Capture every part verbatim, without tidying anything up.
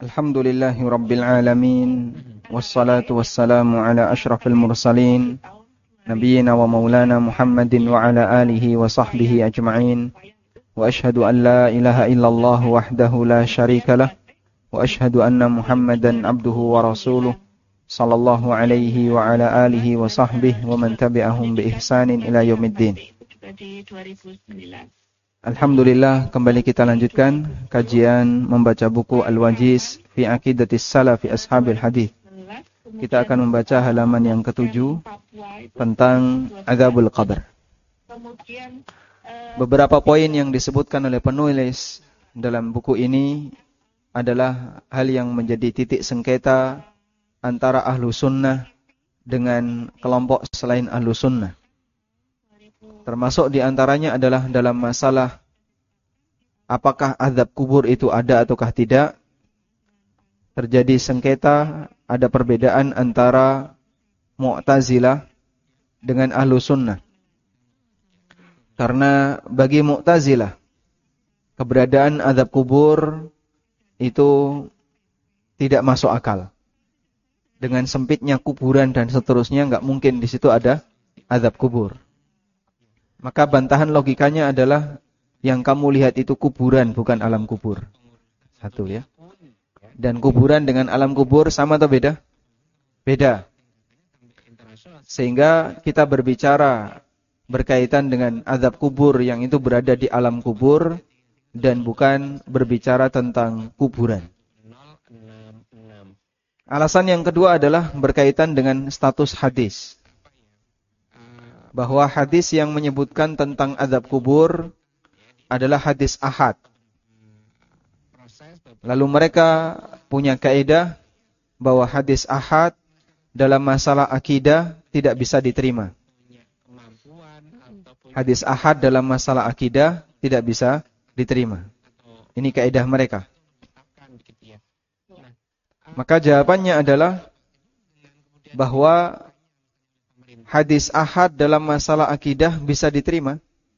Alhamdulillahi Rabbil Alamin. Wassalatu wassalamu ala ashrafil mursalin Nabiyyina wa maulana Muhammadin wa ala alihi wa sahbihi ajma'in. Wa ashhadu an la ilaha illallah wahdahu la sharika lah. Wa ashhadu anna Muhammadan abduhu wa rasuluh sallallahu alaihi wa ala alihi wa sahbihi wa man tabi'ahum bi ihsanin ila yaumiddin. Alhamdulillah, kembali kita lanjutkan kajian membaca buku Al-Wajiz fi Aqidatis Salafi Ashabil Hadith. Kita akan membaca halaman yang ketujuh tentang Adzabul Qabr. Beberapa poin yang disebutkan oleh penulis dalam buku ini adalah hal yang menjadi titik sengketa antara ahlu sunnah dengan kelompok selain ahlu sunnah. Termasuk diantaranya adalah dalam masalah apakah azab kubur itu ada ataukah tidak. Terjadi sengketa, ada perbedaan antara Mu'tazilah dengan ahlu sunnah. Karena bagi Mu'tazilah, keberadaan azab kubur itu tidak masuk akal. Dengan sempitnya kuburan dan seterusnya, enggak mungkin di situ ada azab kubur. Maka bantahan logikanya adalah yang kamu lihat itu kuburan, bukan alam kubur. Satu ya. Dan kuburan dengan alam kubur sama atau beda? Beda. Sehingga kita berbicara berkaitan dengan azab kubur yang itu berada di alam kubur dan bukan berbicara tentang kuburan. Alasan yang kedua adalah berkaitan dengan status hadis. Bahwa hadis yang menyebutkan tentang azab kubur adalah hadis ahad. Lalu mereka punya kaidah bahwa hadis ahad dalam masalah akidah tidak bisa diterima. Hadis ahad dalam masalah akidah tidak bisa diterima. Ini kaidah mereka. Maka jawabannya adalah bahwa hadis ahad dalam masalah akidah bisa diterima.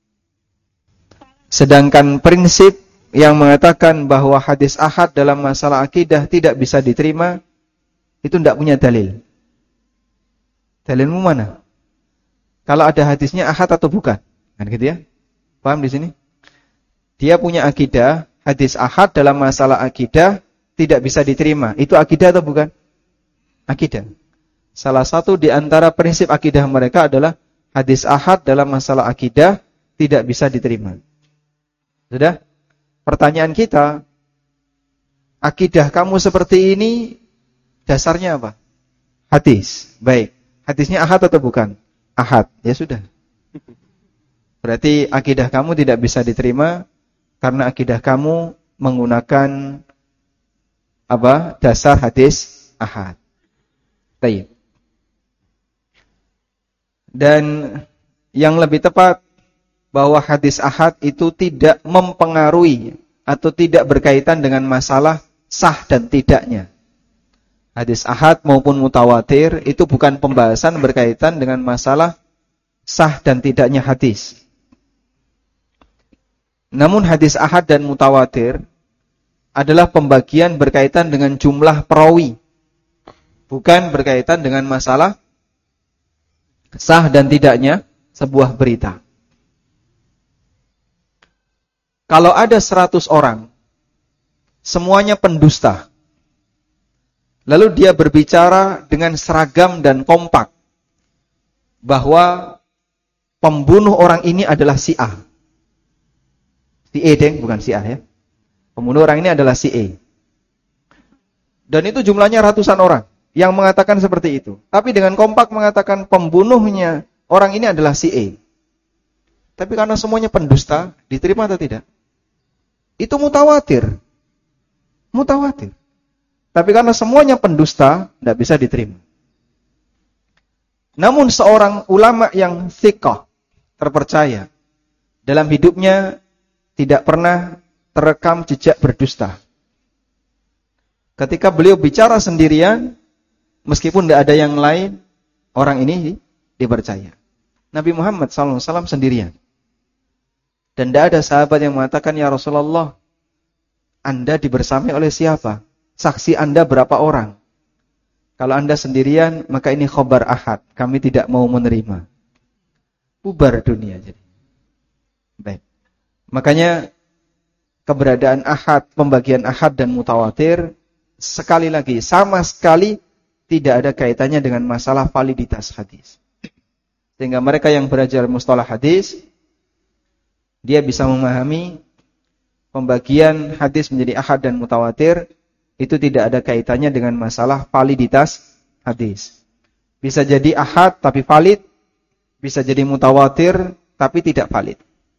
Sedangkan prinsip yang mengatakan bahwa hadis ahad dalam masalah akidah tidak bisa diterima, itu tidak punya dalil. Dalilmu mana? Kalau ada hadisnya ahad atau bukan? Kan gitu ya? Paham di sini? Dia punya akidah, hadis ahad dalam masalah akidah tidak bisa diterima. Itu akidah atau bukan? Akidah. Salah satu di antara prinsip akidah mereka adalah hadis ahad dalam masalah akidah tidak bisa diterima. Sudah? Pertanyaan kita, akidah kamu seperti ini dasarnya apa? Hadis. Baik. Hadisnya ahad atau bukan? Ahad. Ya sudah. Berarti akidah kamu tidak bisa diterima karena akidah kamu menggunakan apa? Dasar hadis ahad. Baik. Dan yang lebih tepat bahwa hadis ahad itu tidak mempengaruhi atau tidak berkaitan dengan masalah sah dan tidaknya. Hadis ahad maupun mutawatir itu bukan pembahasan berkaitan dengan masalah sah dan tidaknya hadis. Namun hadis ahad dan mutawatir adalah pembagian berkaitan dengan jumlah perawi, bukan berkaitan dengan masalah sah dan tidaknya sebuah berita. Kalau ada seratus orang, semuanya pendusta, lalu dia berbicara dengan seragam dan kompak bahwa pembunuh orang ini adalah si A. Si E deng, bukan si A ya. Pembunuh orang ini adalah si E. Dan itu jumlahnya ratusan orang yang mengatakan seperti itu. Tapi dengan kompak mengatakan pembunuhnya orang ini adalah si E. Tapi karena semuanya pendusta, diterima atau tidak? Itu mutawatir. Mutawatir. Tapi karena semuanya pendusta, tidak bisa diterima. Namun seorang ulama yang thiqah, terpercaya, dalam hidupnya tidak pernah terekam jejak berdusta. Ketika beliau bicara sendirian, meskipun tidak ada yang lain, orang ini dipercaya. Nabi Muhammad shallallahu alaihi wasallam sendirian. Dan tidak ada sahabat yang mengatakan, ya Rasulullah, Anda dibersamai oleh siapa? saksi Anda berapa orang? Kalau Anda sendirian, maka ini khobar ahad. Kami tidak mau menerima. Bubar dunia jadi. Baik. Makanya keberadaan ahad, pembagian ahad dan mutawatir, sekali lagi, sama sekali tidak ada kaitannya dengan masalah validitas hadis. Sehingga mereka yang belajar mustalah hadis, dia bisa memahami pembagian hadis menjadi ahad dan mutawatir, itu tidak ada kaitannya dengan masalah validitas hadis. Bisa jadi ahad tapi valid, bisa jadi mutawatir tapi tidak valid.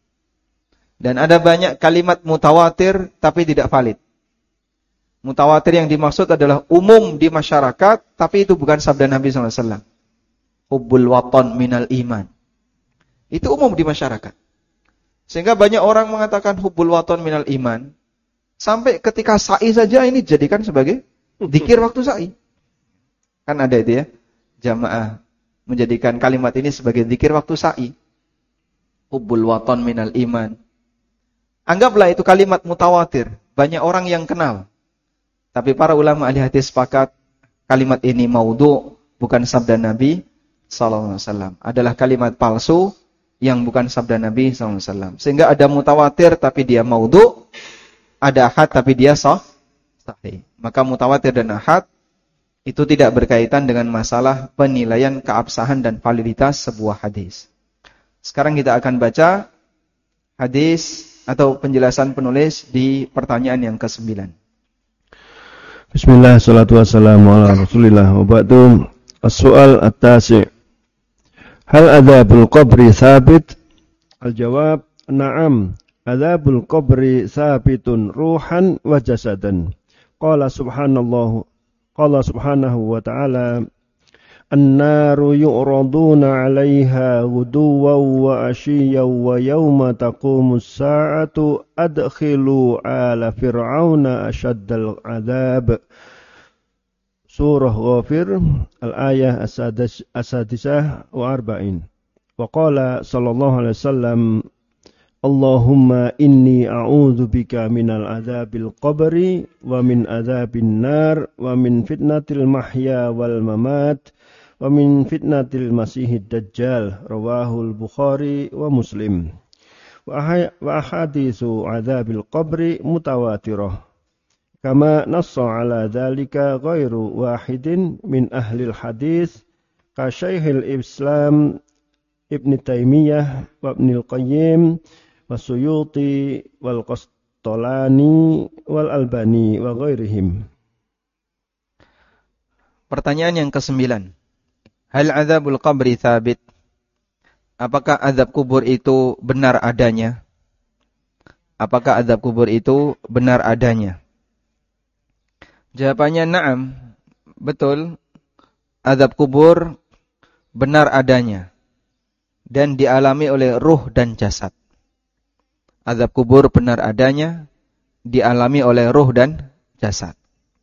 Dan ada banyak kalimat mutawatir tapi tidak valid. Mutawatir yang dimaksud adalah umum di masyarakat, tapi itu bukan sabda Nabi sallallahu alaihi wasallam. Hubbul watan minal iman. Itu umum di masyarakat. Sehingga banyak orang mengatakan hubbul watan minal iman. Sampai ketika sa'i saja ini dijadikan sebagai dzikir waktu sa'i. Kan ada itu ya. Jamaah menjadikan kalimat ini sebagai dzikir waktu sa'i. Hubbul watan minal iman. Anggaplah itu kalimat mutawatir. Banyak orang yang kenal. Tapi para ulama ahli hadis sepakat kalimat ini maudhu, bukan sabda Nabi sallallahu alaihi wasallam. Adalah kalimat palsu yang bukan sabda Nabi sallallahu alaihi wasallam. Sehingga ada mutawatir tapi dia maudhu, ada ahad tapi dia sah, sahih. Maka mutawatir dan ahad itu tidak berkaitan dengan masalah penilaian keabsahan dan validitas sebuah hadis. Sekarang kita akan baca hadis atau penjelasan penulis di pertanyaan yang kesembilan. Bismillah, salatu wassalamu ala rasulillah, wa ba'du. As-su'al at-tasi'. Hal adzabul qabri thabit? Al-jawab, na'am. Adzabul qabri thabitun ruhan wa jasadan. Qala subhanallahu Qala subhanahu wa ta'ala, An-naru yu'raduna 'alaiha ghuduwan wa 'ashiyyan wa yawma taqumus sa'atu adkhilu 'ala fir'auna ashaddal 'adzab. Surah Ghafir, al-ayah as-sadisah wa arba'in. Wa qala sallallahu alaihi wasallam, Allahumma inni a'udzu bika minal adzabil qabri wa min adzabin nar wa min fitnatil mahya wal mamat wa min fitnatil masihid dajjal. Rawahul Bukhari wa Muslim. Wa ahaditsu adzabil qabri mutawatirah. Kama nassa ala dzalika ghairu wahidin min ahlil hadis ka Syekhul Islam Ibn Taimiyah wa Ibnul Qayyim wa Suyuti wal Qastolani wal Albani wa ghairihim. Pertanyaan yang kesembilan. Hal adzabul qabri thabit? Apakah azab kubur itu benar adanya? Apakah azab kubur itu benar adanya? Jawabannya na'am, betul. Azab kubur benar adanya dan dialami oleh ruh dan jasad. Azab kubur benar adanya, dialami oleh ruh dan jasad.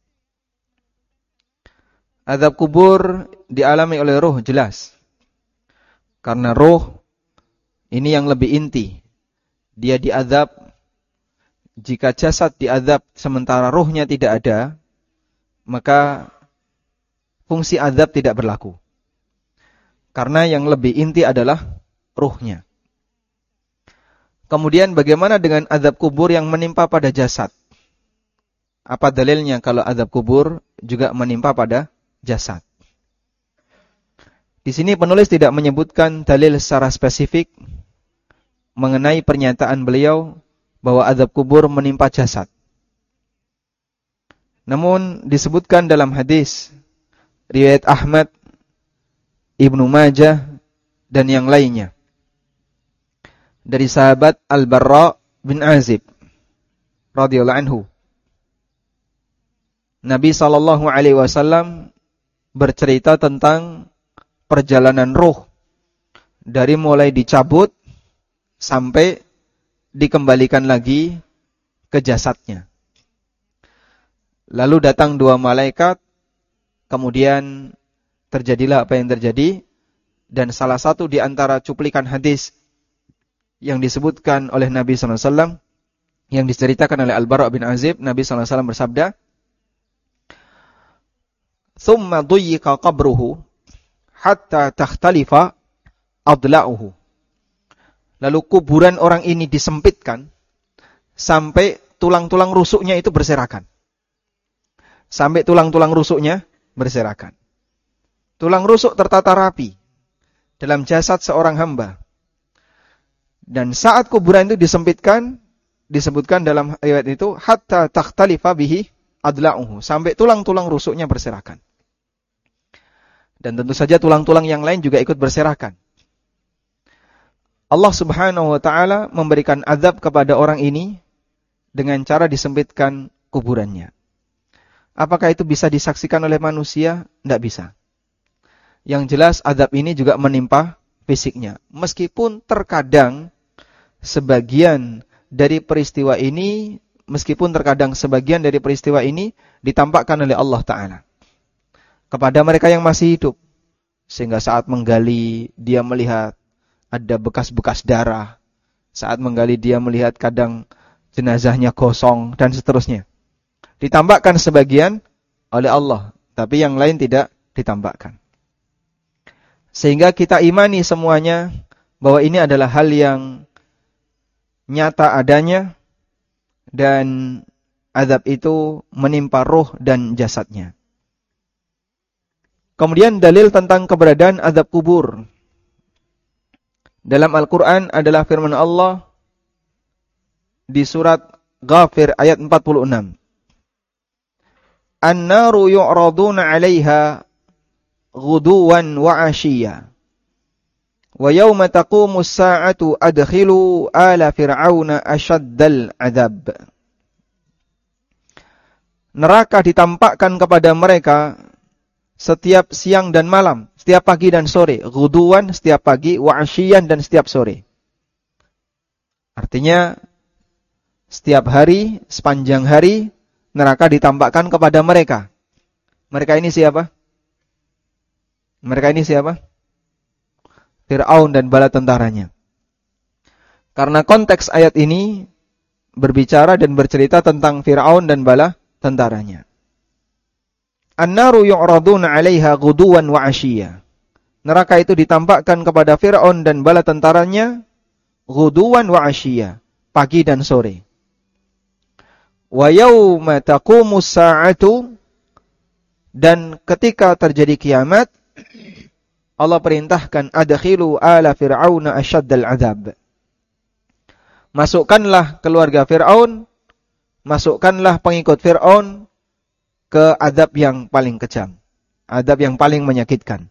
Azab kubur dialami oleh ruh jelas. Karena ruh ini yang lebih inti. Dia diazab. Jika jasad diazab sementara ruhnya tidak ada, maka fungsi azab tidak berlaku. Karena yang lebih inti adalah ruhnya. Kemudian bagaimana dengan azab kubur yang menimpa pada jasad? Apa dalilnya kalau azab kubur juga menimpa pada jasad? Di sini penulis tidak menyebutkan dalil secara spesifik mengenai pernyataan beliau bahwa azab kubur menimpa jasad. Namun disebutkan dalam hadis riwayat Ahmad, Ibnu Majah dan yang lainnya dari sahabat Al-Barra bin Azib radhiyallahu anhu. Nabi sallallahu alaihi wasallam bercerita tentang perjalanan ruh dari mulai dicabut sampai dikembalikan lagi ke jasadnya. Lalu datang dua malaikat, kemudian terjadilah apa yang terjadi, dan salah satu di antara cuplikan hadis yang disebutkan oleh Nabi sallallahu alaihi wasallam, yang diceritakan oleh Al-Bara' bin Azib, Nabi sallallahu alaihi wasallam bersabda, thumma duyyiqa qabruhu hatta takhtalifa adla'uhu. Lalu kuburan orang ini disempitkan sampai tulang-tulang rusuknya itu berserakan. Sampai tulang-tulang rusuknya berserakan. Tulang rusuk tertata rapi dalam jasad seorang hamba. Dan saat kuburan itu disempitkan, disebutkan dalam ayat itu, hatta takhtalifa bihi adla'uhu. Sampai tulang-tulang rusuknya berserakan. Dan tentu saja tulang-tulang yang lain juga ikut berserakan. Allah Subhanahu wa ta'ala memberikan azab kepada orang ini dengan cara disempitkan kuburannya. Apakah itu bisa disaksikan oleh manusia? Tidak bisa. Yang jelas azab ini juga menimpa fisiknya. Meskipun terkadang sebagian dari peristiwa ini, meskipun terkadang sebagian dari peristiwa ini ditampakkan oleh Allah Ta'ala kepada mereka yang masih hidup. Sehingga saat menggali dia melihat ada bekas-bekas darah. Saat menggali dia melihat kadang jenazahnya kosong dan seterusnya. Ditampakkan sebagian oleh Allah, tapi yang lain tidak ditampakkan. Sehingga kita imani semuanya bahwa ini adalah hal yang nyata adanya dan azab itu menimpa roh dan jasadnya. Kemudian dalil tentang keberadaan azab kubur. Dalam Al-Quran adalah firman Allah di surat Ghafir ayat empat puluh enam. An-naru yu'raduna 'alaiha ghuduwan wa 'ashiyya. Wa yawma taqumu as-sa'atu adkhilu ala fir'auna ashaddal 'adzab. Neraka ditampakkan kepada mereka setiap siang dan malam, setiap pagi dan sore. Ghuduwan setiap pagi, wa 'ashiyyan dan setiap sore. Artinya setiap hari, sepanjang hari neraka ditampakkan kepada mereka. Mereka ini siapa? Mereka ini siapa? Fir'aun dan bala tentaranya. Karena konteks ayat ini berbicara dan bercerita tentang Fir'aun dan bala tentaranya. An-naru yu'raduna 'alaiha ghuduwan wa 'ashiyya. Neraka itu ditampakkan kepada Fir'aun dan bala tentaranya ghuduwan wa 'ashiyya, pagi dan sore. Wa yauma taqumus sa'atu, dan ketika terjadi kiamat Allah perintahkan adkhilu ala fir'auna asyaddal 'adzab. Masukkanlah keluarga Fir'aun, masukkanlah pengikut Fir'aun ke azab yang paling kejam, azab yang paling menyakitkan.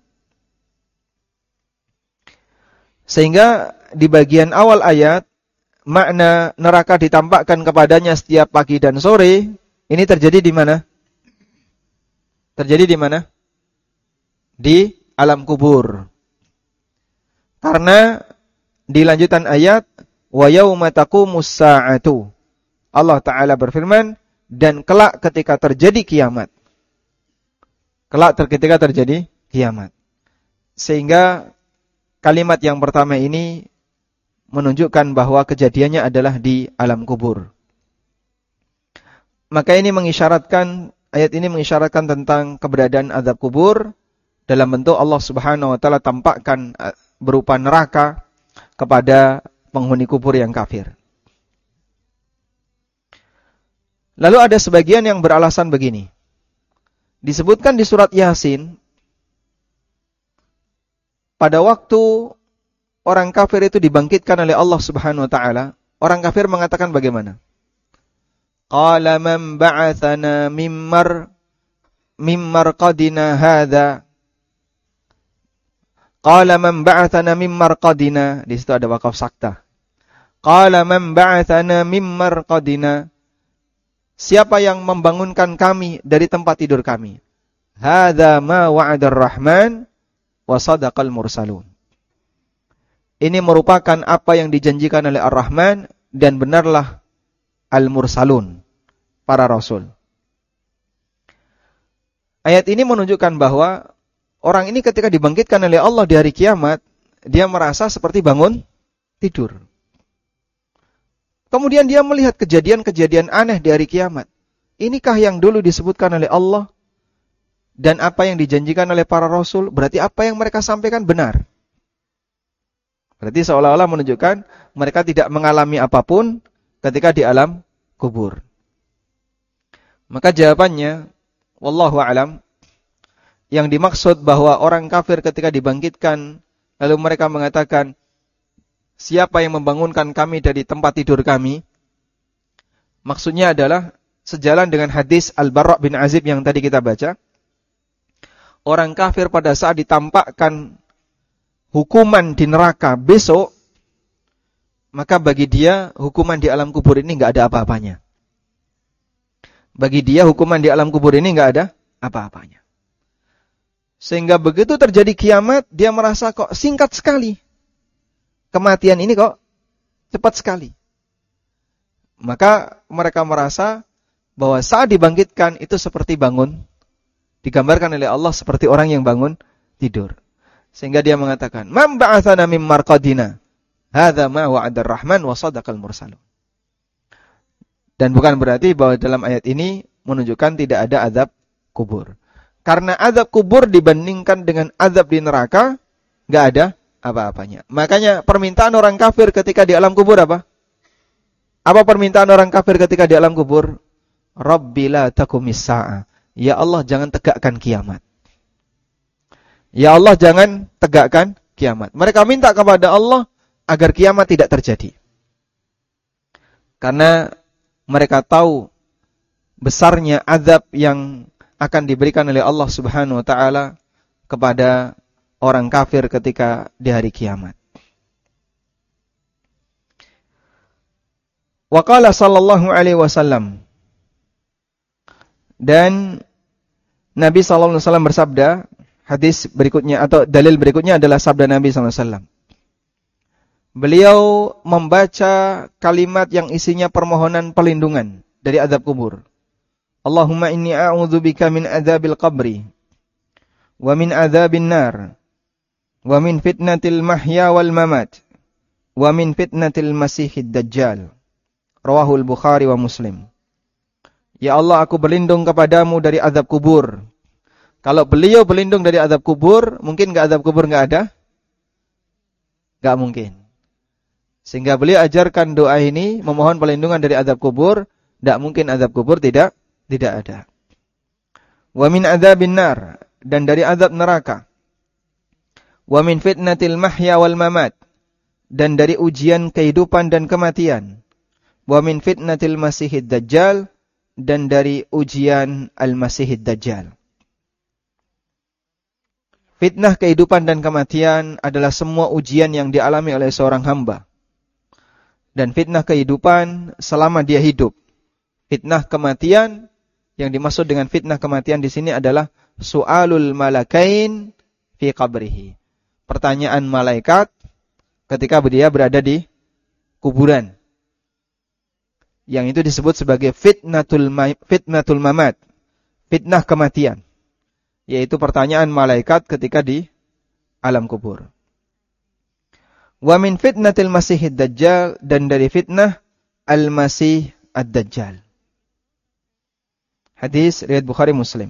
Sehingga di bagian awal ayat, makna neraka ditampakkan kepadanya setiap pagi dan sore, ini terjadi di mana? Terjadi di mana? Di alam kubur. Karena di lanjutan ayat, wa yauma taqumus sa'atu, Allah Ta'ala berfirman, dan kelak ketika terjadi kiamat. Kelak ketika terjadi kiamat. Sehingga kalimat yang pertama ini menunjukkan bahwa kejadiannya adalah di alam kubur. Maka ini mengisyaratkan, ayat ini mengisyaratkan tentang keberadaan azab kubur dalam bentuk Allah Subhanahu wa taala tampakkan berupa neraka kepada penghuni kubur yang kafir. Lalu ada sebagian yang beralasan begini. Disebutkan di surat Yasin, pada waktu orang kafir itu dibangkitkan oleh Allah Subhanahu wa taala, orang kafir mengatakan bagaimana? Qala man ba'athana mimmar mimmar qadina hadza. Qala man ba'athana mimmar qadina. Di situ ada wakaf sakta. Qala man ba'athana mimmar qadina. Siapa yang membangunkan kami dari tempat tidur kami? Hadza ma wa'adar rahman wa sadaqal mursalun. Ini merupakan apa yang dijanjikan oleh Ar-Rahman dan benarlah Al-Mursalun, para rasul. Ayat ini menunjukkan bahwa orang ini ketika dibangkitkan oleh Allah di hari kiamat, dia merasa seperti bangun tidur. Kemudian dia melihat kejadian-kejadian aneh di hari kiamat. Inikah yang dulu disebutkan oleh Allah dan apa yang dijanjikan oleh para rasul, berarti apa yang mereka sampaikan benar. Berarti seolah-olah menunjukkan mereka tidak mengalami apapun ketika di alam kubur. Maka jawabannya, wallahu a'lam, yang dimaksud bahwa orang kafir ketika dibangkitkan, lalu mereka mengatakan, siapa yang membangunkan kami dari tempat tidur kami? Maksudnya adalah sejalan dengan hadis Al-Bara' bin Azib yang tadi kita baca. Orang kafir pada saat ditampakkan hukuman di neraka besok, maka bagi dia hukuman di alam kubur ini enggak ada apa-apanya. Bagi dia hukuman di alam kubur ini enggak ada apa-apanya. Sehingga begitu terjadi kiamat, dia merasa kok singkat sekali. Kematian ini kok cepat sekali. Maka mereka merasa bahwa saat dibangkitkan itu seperti bangun. Digambarkan oleh Allah seperti orang yang bangun tidur. Sehingga dia mengatakan, "Man ba'atsana mim marqadina? Hadza ma wa'ada ar-Rahman wa sadaqal mursalun." Dan bukan berarti bahwa dalam ayat ini menunjukkan tidak ada azab kubur. Karena azab kubur dibandingkan dengan azab di neraka, enggak ada apa-apanya. Makanya permintaan orang kafir ketika di alam kubur apa? Apa permintaan orang kafir ketika di alam kubur? Rabbi la taqumis sa'ah. Ya Allah, jangan tegakkan kiamat. Ya Allah, jangan tegakkan kiamat. Mereka minta kepada Allah agar kiamat tidak terjadi. Karena mereka tahu besarnya azab yang akan diberikan oleh Allah Subhanahu wa taala kepada orang kafir ketika di hari kiamat. Wa qala sallallahu alaihi wasallam, dan Nabi sallallahu alaihi wasallam bersabda, hadis berikutnya atau dalil berikutnya adalah sabda Nabi sallallahu alaihi wasallam. Beliau membaca kalimat yang isinya permohonan perlindungan dari azab kubur. Allahumma inni a'udzubika min adzabil qabri wa min adzabin nar wa min fitnatil mahya wal mamat wa min fitnatil masihid dajjal. Rawahul Bukhari wa Muslim. Ya Allah, aku berlindung kepadamu dari azab kubur. Kalau beliau berlindung dari azab kubur, mungkin enggak azab kubur enggak ada? Enggak mungkin. Sehingga beliau ajarkan doa ini, memohon perlindungan dari azab kubur, enggak mungkin azab kubur tidak tidak ada. Wa min adzabin nar, dan dari azab neraka. Wa min fitnatil mahya wal mamat, dan dari ujian kehidupan dan kematian. Wa min fitnatil masihid dajjal, dan dari ujian al-masihid dajjal. Fitnah kehidupan dan kematian adalah semua ujian yang dialami oleh seorang hamba. Dan fitnah kehidupan selama dia hidup. Fitnah kematian, yang dimaksud dengan fitnah kematian di sini adalah su'alul malakain fi qabrihi. Pertanyaan malaikat ketika dia berada di kuburan. Yang itu disebut sebagai fitnatul ma- fitnatul mamat, fitnah kematian, yaitu pertanyaan malaikat ketika di alam kubur. Wa min fitnatil masihid dajjal, dan dari fitnah al-masih ad-dajjal. Hadis riwayat Bukhari Muslim.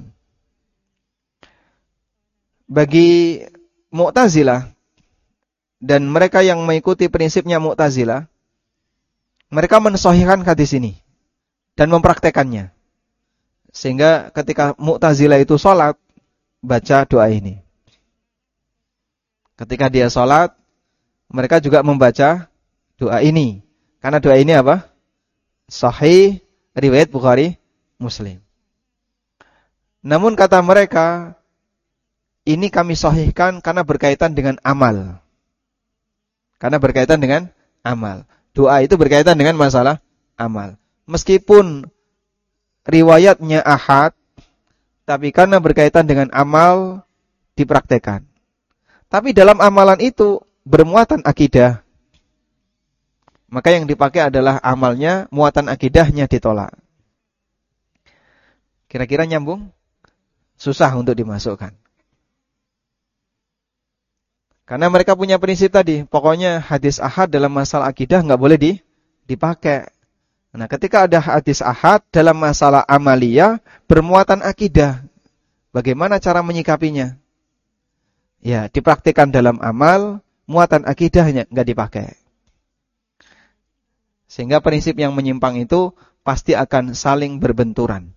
Bagi Mu'tazilah dan mereka yang mengikuti prinsipnya Mu'tazilah, mereka mensahihkan hadis ini dan mempraktekannya. Sehingga ketika Mu'tazilah itu salat, baca doa ini. Ketika dia salat, mereka juga membaca doa ini. Karena doa ini apa? Sahih, riwayat Bukhari Muslim. Namun kata mereka, ini kami sahihkan karena berkaitan dengan amal. Karena berkaitan dengan amal. Doa itu berkaitan dengan masalah amal. Meskipun riwayatnya ahad, tapi karena berkaitan dengan amal, dipraktekan. Tapi dalam amalan itu bermuatan akidah. Maka yang dipakai adalah amalnya, muatan akidahnya ditolak. Kira-kira nyambung? Susah untuk dimasukkan. Karena mereka punya prinsip tadi, pokoknya hadis ahad dalam masalah akidah enggak boleh di, dipakai. Nah, ketika ada hadis ahad dalam masalah amaliyah bermuatan akidah, Bagaimana cara menyikapinya? Ya, dipraktikkan dalam amal, muatan akidahnya enggak dipakai. Sehingga prinsip yang menyimpang itu pasti akan saling berbenturan.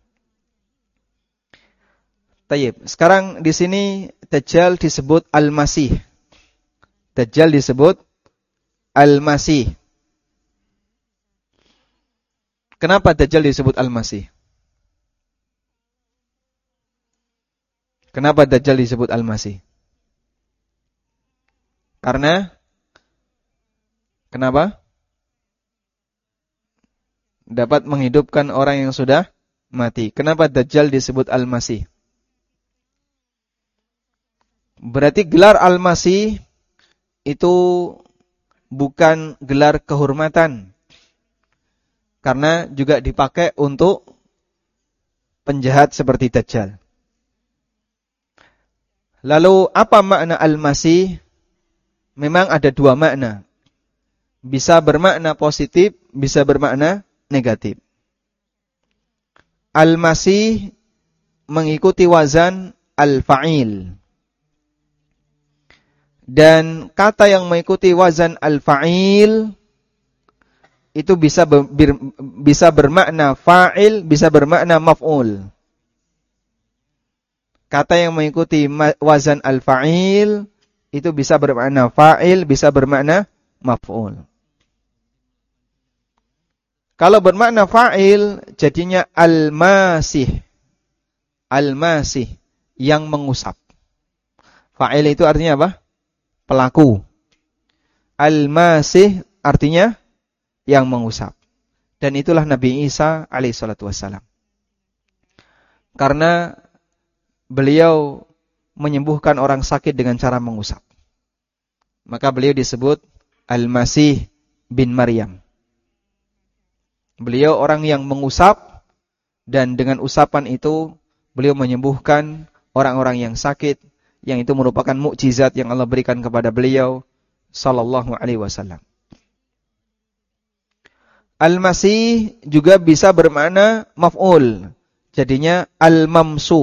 Tayyib. Sekarang di sini Dajjal disebut Al-Masih. Dajjal disebut Al-Masih. Kenapa Dajjal disebut Al-Masih? Kenapa Dajjal disebut Al-Masih? Karena kenapa? Dapat menghidupkan orang yang sudah mati. Kenapa Dajjal disebut Al-Masih? Berarti gelar Al-Masih itu bukan gelar kehormatan. Karena juga dipakai untuk penjahat seperti Dajjal. Lalu apa makna Al-Masih? Memang ada dua makna. Bisa bermakna positif, bisa bermakna negatif. Al-Masih mengikuti wazan Al-Fa'il. Dan kata yang mengikuti wazan Al-Fa'il itu bisa ber, bisa bermakna fa'il, bisa bermakna maf'ul. Kata yang mengikuti wazan Al-Fa'il itu bisa bermakna fa'il, bisa bermakna maf'ul. Kalau bermakna fa'il jadinya Al-Masih. Al-Masih yang mengusap. Fa'il itu artinya apa? Pelaku. Al-Masih artinya yang mengusap. Dan itulah Nabi Isa alaihi salatu wassalam. Karena beliau menyembuhkan orang sakit dengan cara mengusap. Maka beliau disebut Al-Masih bin Maryam. Beliau orang yang mengusap dan dengan usapan itu beliau menyembuhkan orang-orang yang sakit. Yang itu merupakan mukjizat yang Allah berikan kepada beliau sallallahu alaihi wasallam. Al-Masih juga bisa bermakna maf'ul. Jadinya Al-Mamsuh.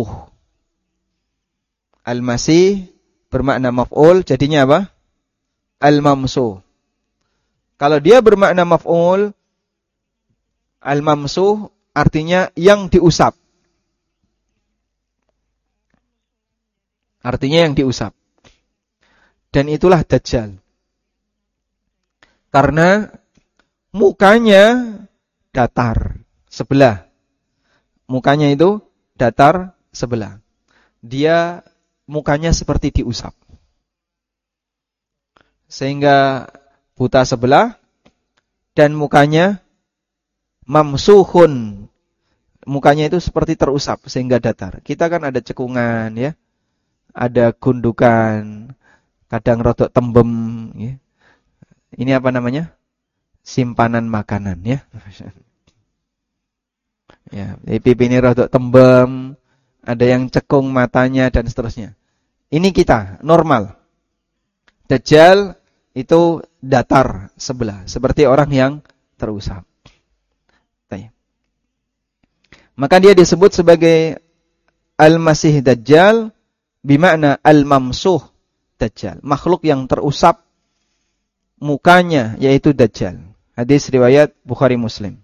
Al-Masih bermakna maf'ul, jadinya apa? Al-Mamsuh. Kalau dia bermakna maf'ul, Al-Mamsuh artinya yang diusap. Artinya yang diusap. Dan itulah Dajjal. Karena mukanya datar sebelah. Mukanya itu datar sebelah. Dia mukanya seperti diusap. Sehingga buta sebelah dan mukanya mamsuhun. Mukanya itu seperti terusap sehingga datar. Kita kan ada cekungan ya. Ada gundukan, kadang rodok tembem ya. Ini apa namanya? Simpanan makanan ya. Ya, pipi ini rodok tembem, ada yang cekung matanya dan seterusnya. Ini kita normal. Dajjal itu datar sebelah, seperti orang yang terusap. Maka dia disebut sebagai Al-Masih Dajjal bimakna Al-Mamsuh Dajjal. Makhluk yang terusap mukanya yaitu Dajjal. Hadis riwayat Bukhari Muslim.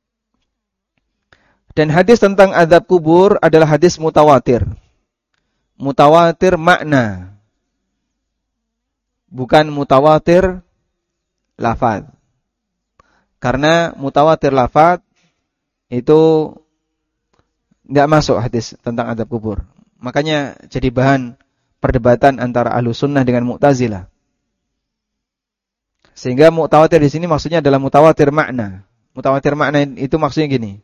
Dan hadis tentang azab kubur adalah hadis mutawatir. Mutawatir makna. Bukan mutawatir lafaz. Karena mutawatir lafaz itu tidak masuk hadis tentang azab kubur. Makanya jadi bahan perdebatan antara Ahlussunnah dengan Mu'tazilah. Sehingga mutawatir di sini maksudnya adalah mutawatir makna. Mutawatir makna itu maksudnya gini.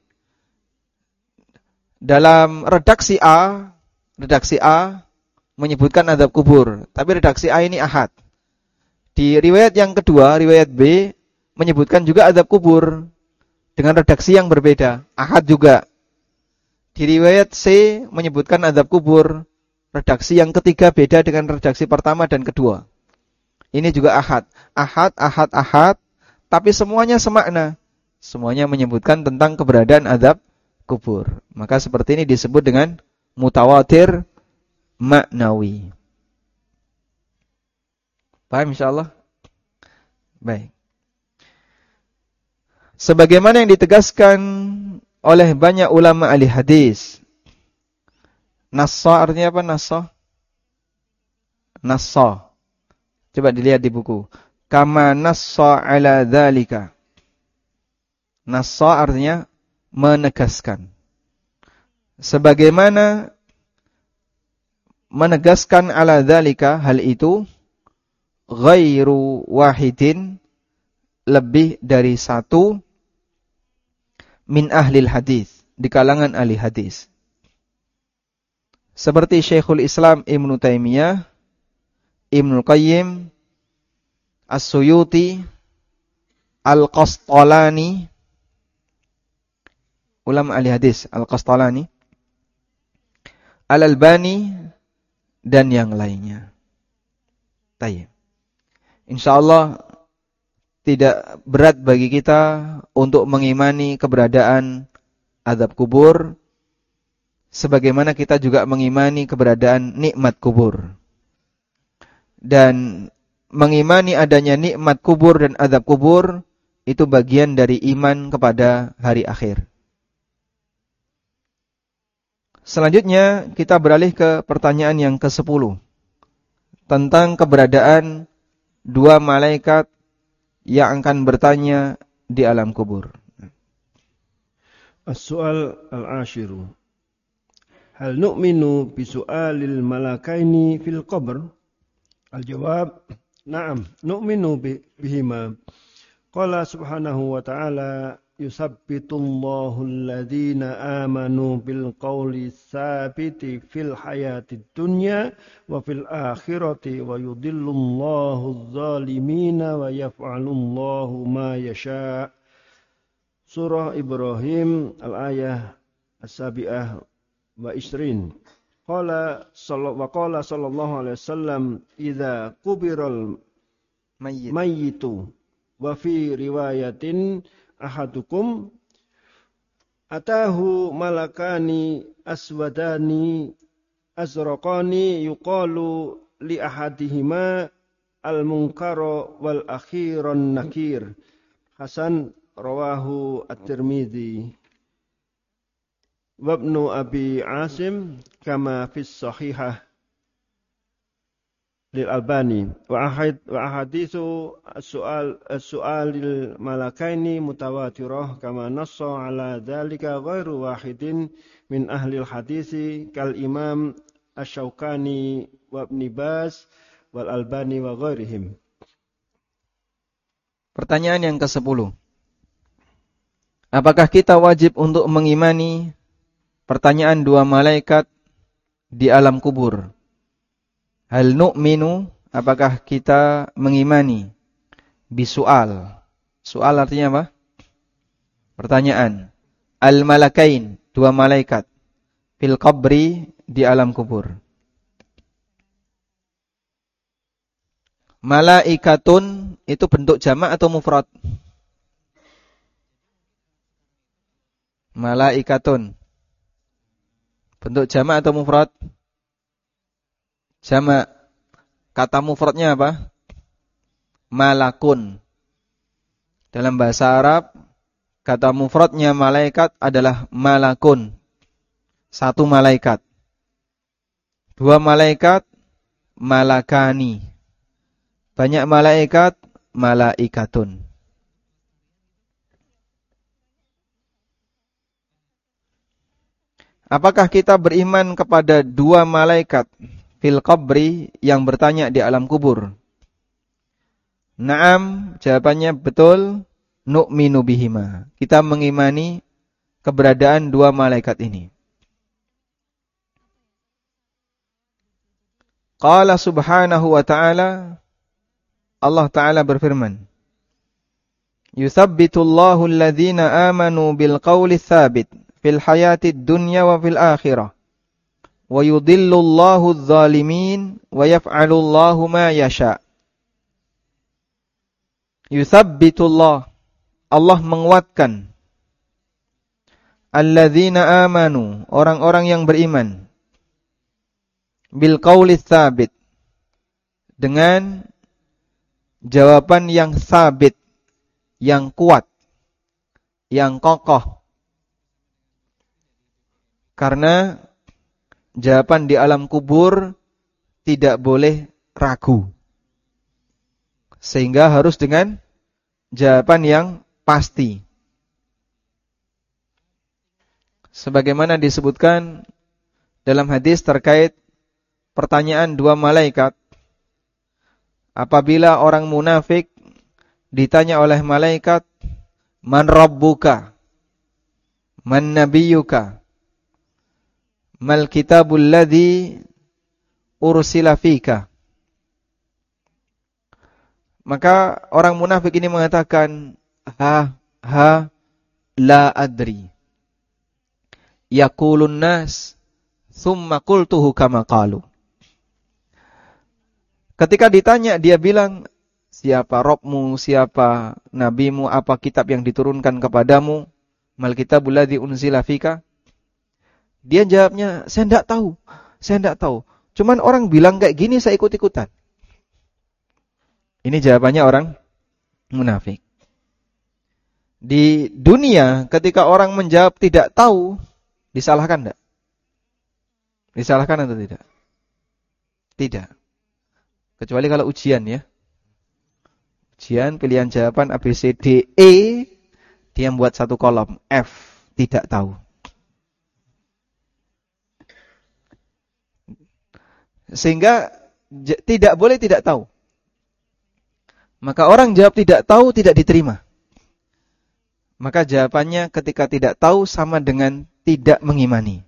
Dalam redaksi A, redaksi A menyebutkan azab kubur, tapi redaksi A ini ahad. Di riwayat yang kedua, riwayat B menyebutkan juga azab kubur dengan redaksi yang berbeda, ahad juga. Di riwayat C menyebutkan azab kubur, redaksi yang ketiga beda dengan redaksi pertama dan kedua. Ini juga ahad. Ahad, ahad, ahad, tapi semuanya semakna. Semuanya menyebutkan tentang keberadaan azab kubur. Maka seperti ini disebut dengan mutawatir maknawi. Paham insyaallah? Baik. Sebagaimana yang ditegaskan oleh banyak ulama ahli hadis. Nassa artinya apa nassa? Nassa. Coba dilihat di buku. Kama nassa ala dzalika. Nassa artinya menegaskan. Sebagaimana menegaskan ala dzalika, hal itu ghairu wahidin, lebih dari satu, min ahlil hadis, di kalangan ahli hadis. Seperti Syekhul Islam Ibnu Taimiyah, Ibnu Qayyim, As-Suyuti, Al-Qastalani, ulama ahli hadis, Al-Qastalani, Al-Albani, dan yang lainnya. Tayyib. Insyaallah tidak berat bagi kita untuk mengimani keberadaan azab kubur, sebagaimana kita juga mengimani keberadaan nikmat kubur. Dan mengimani adanya nikmat kubur dan azab kubur itu bagian dari iman kepada hari akhir. Selanjutnya kita beralih ke pertanyaan yang kesepuluh tentang keberadaan dua malaikat yang akan bertanya di alam kubur. As-su'al al-ashiru. Hal nu'minu bi su'alil malakaini fil qabr? Al-jawab, na'am, nu'minu bihima. Qala subhanahu wa ta'ala, yusabbitullahu alladhina amanu bil qawli tsabiti fil hayatid dunya wa fil akhirati wa yudhillullahu adh-dhalimina wa yaf'alullahu ma yasha'. Surah Ibrahim al-ayah as-sabi'ah wa isrin. Qala wa qala sallallahu alaihi wasallam idza qubiral mayyitu wa fi riwayatin ahadukum atahu malakani aswadani azraqani yuqalu li ahadihima al-munkara wal akhiran nakir. Hasan rawahu at-Tirmidzi wa Ibnu Abi Asim kama fis sahihah lil Albani wa ahad wa ahaditsu as-su'al as-su'alil malakaini mutawatirah kama nassa ala dzalika ghairu wahidin min ahli al-hadisi kal Imam Asy-Syaukani wa Ibnu Baz wal Albani wa ghairihim. Pertanyaan yang kesepuluh. Apakah kita wajib untuk mengimani pertanyaan dua malaikat di alam kubur? Hal nu'minu, apakah kita mengimani? Bisu'al. Su'al artinya apa? Pertanyaan. Al-malakain, dua malaikat. Fil qabri, di alam kubur. Malaikatun, itu bentuk jamak atau mufrad? Malaikatun. Bentuk jamak atau mufrad? Jamak. Kata mufradnya apa? Malakun. Dalam bahasa Arab, kata mufradnya malaikat adalah malakun. Satu malaikat. Dua malaikat, malakani. Banyak malaikat, malaikatun. Apakah kita beriman kepada dua malaikat fil qabri yang bertanya di alam kubur? Naam, jawabannya betul, nu'minu bihima. Kita mengimani keberadaan dua malaikat ini. Qala subhanahu wa ta'ala, Allah Ta'ala berfirman, Yuthabbitullahu alladhina amanu bil qawli tsabit fil hayatid dunya wa fil akhirah. Wa yudhillullahu adh-dhalimin wa yaf'alullahu ma yasha'. Yuthabbitullah, Allah menguatkan alladzina amanu, orang-orang yang beriman, bil qauli tsabit, dengan jawaban yang sabit, yang kuat, yang kokoh. Karena jawaban di alam kubur tidak boleh ragu. Sehingga harus dengan jawaban yang pasti. Sebagaimana disebutkan dalam hadis terkait pertanyaan dua malaikat. Apabila orang munafik ditanya oleh malaikat, man rabbuka, man nabiyuka, mal kitabul ladzi ursila fika. Maka orang munafik ini mengatakan, ha ha la adri. Yaqulun nas thumma qultuhu kama qalu. Ketika ditanya dia bilang, siapa Robmu, siapa nabimu, apa kitab yang diturunkan kepadamu, mal kitabul ladzi unzila fika. Dia jawabnya, saya tidak tahu, saya tidak tahu. Cuman orang bilang kayak gini, saya ikut-ikutan. Ini jawabannya orang munafik. Di dunia, ketika orang menjawab tidak tahu, disalahkan tidak? Disalahkan atau tidak? Tidak. Kecuali kalau ujian ya. Ujian pilihan jawaban A B C D E, dia membuat satu kolom, F, tidak tahu. Sehingga j- tidak boleh tidak tahu. Maka orang jawab tidak tahu tidak diterima. Maka jawabannya ketika tidak tahu sama dengan tidak mengimani.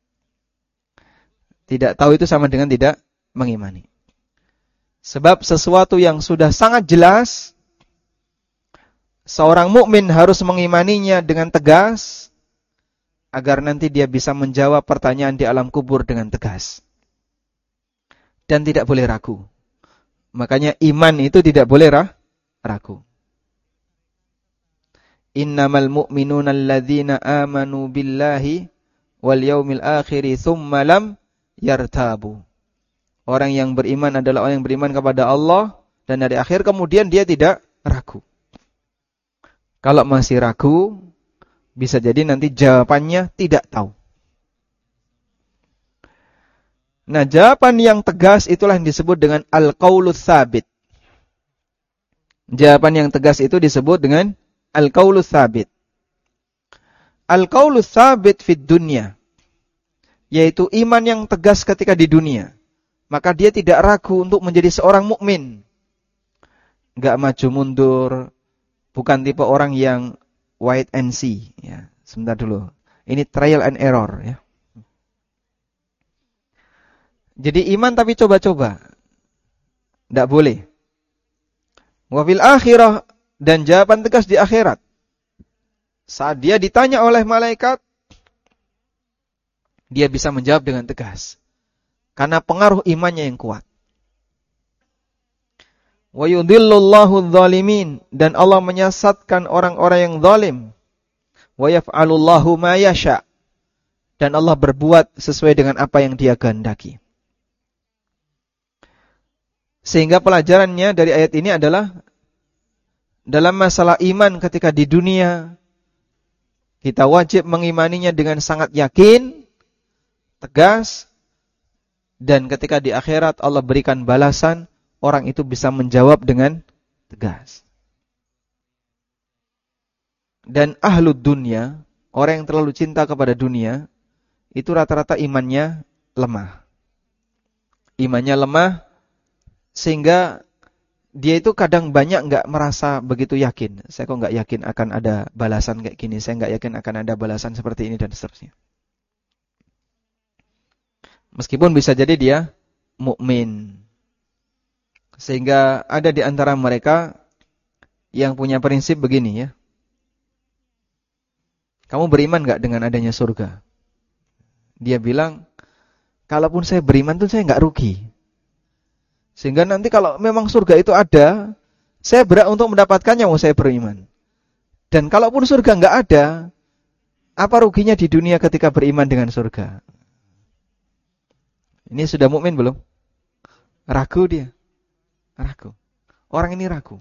Tidak tahu itu sama dengan tidak mengimani. Sebab sesuatu yang sudah sangat jelas, seorang mukmin harus mengimaninya dengan tegas, agar nanti dia bisa menjawab pertanyaan di alam kubur dengan tegas. Dan tidak boleh ragu. Makanya iman itu tidak boleh rah, ragu. Innamal mu'minuna alladzina amanu billahi wal yaumil akhiri thumma lam yartabu. Orang yang beriman adalah orang yang beriman kepada Allah dan hari akhir, kemudian dia tidak ragu. Kalau masih ragu, bisa jadi nanti jawabannya tidak tahu. Nah, jawaban yang tegas itulah yang disebut dengan al-qaulus tsabit. Jawaban yang tegas itu disebut dengan al-qaulus tsabit. Al-qaulus tsabit fid dunya, yaitu iman yang tegas ketika di dunia. Maka dia tidak ragu untuk menjadi seorang mukmin. Enggak maju mundur, bukan tipe orang yang wait and see ya. Sebentar dulu. Ini trial and error ya. Jadi iman tapi coba-coba. Tidak boleh. Wa fil akhirah, dan jawaban tegas di akhirat. Saat dia ditanya oleh malaikat, dia bisa menjawab dengan tegas. Karena pengaruh imannya yang kuat. Wa yudhillullahu adh-dhalimin, dan Allah menyesatkan orang-orang yang zalim. Wa yaf'alullahu ma yasha, dan Allah berbuat sesuai dengan apa yang Dia kehendaki. Sehingga pelajarannya dari ayat ini adalah dalam masalah iman ketika di dunia, kita wajib mengimaninya dengan sangat yakin, tegas, dan ketika di akhirat Allah berikan balasan, orang itu bisa menjawab dengan tegas. Dan ahlud dunia, orang yang terlalu cinta kepada dunia, itu rata-rata imannya lemah. Imannya lemah, sehingga dia itu kadang banyak enggak merasa begitu yakin. Saya kok enggak yakin akan ada balasan kayak gini, saya enggak yakin akan ada balasan seperti ini, dan seterusnya. Meskipun bisa jadi dia mukmin. Sehingga ada di antara mereka yang punya prinsip begini ya. Kamu beriman enggak dengan adanya surga? Dia bilang, kalaupun saya beriman tuh saya enggak rugi. Sehingga nanti kalau memang surga itu ada, saya berhak untuk mendapatkannya mau saya beriman. Dan kalaupun surga enggak ada, apa ruginya di dunia ketika beriman dengan surga? Ini sudah mukmin belum? Ragu dia. Ragu. Orang ini ragu.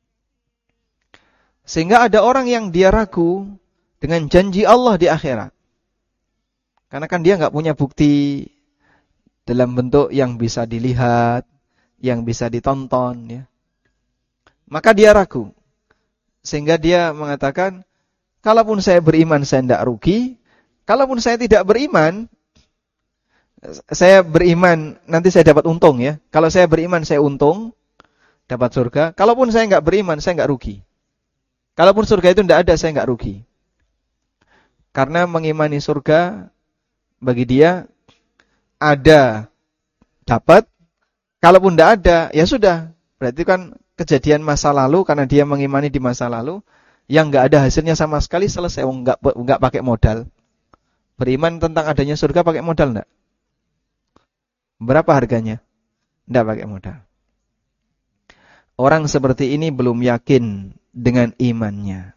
Sehingga ada orang yang dia ragu dengan janji Allah di akhirat. Karena kan dia nggak punya bukti dalam bentuk yang bisa dilihat, yang bisa ditonton, ya. Maka dia ragu. Sehingga dia mengatakan, kalaupun saya beriman saya tidak rugi, kalaupun saya tidak beriman, saya beriman nanti saya dapat untung, ya. Kalau saya beriman saya untung, dapat surga. Kalaupun saya nggak beriman saya nggak rugi. Kalaupun surga itu tidak ada, saya nggak rugi. Karena mengimani surga, bagi dia, ada, dapat. Kalaupun tidak ada, ya sudah. Berarti kan kejadian masa lalu, karena dia mengimani di masa lalu, yang nggak ada hasilnya sama sekali, selesai. Nggak, nggak pakai modal. Beriman tentang adanya surga pakai modal enggak? Berapa harganya? Tidak pakai modal. Orang seperti ini belum yakin dengan imannya.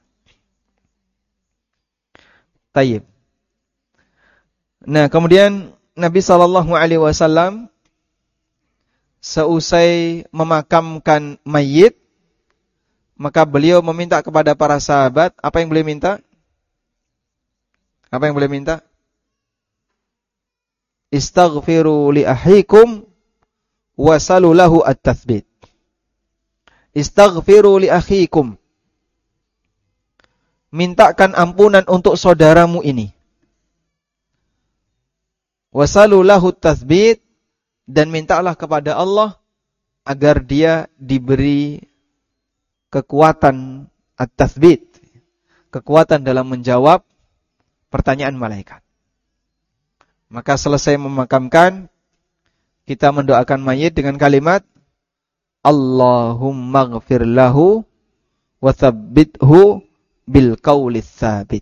Tayyib. Nah, kemudian Nabi sallallahu alaihi wasallam seusai memakamkan mayit, maka beliau meminta kepada para sahabat, apa yang beliau minta? Apa yang beliau minta? Istaghfiru li akhikum wasalu lahu at-tathbit. Istaghfiru li akhikum. Mintakan ampunan untuk saudaramu ini. Wasalu lahu at-tathbit, dan mintalah kepada Allah agar dia diberi kekuatan at-tathbit, kekuatan dalam menjawab pertanyaan malaikat. Maka selesai memakamkan, kita mendoakan mayit dengan kalimat Allahumma ghfir lahu wa tsabbithu bil qaulis tsabit.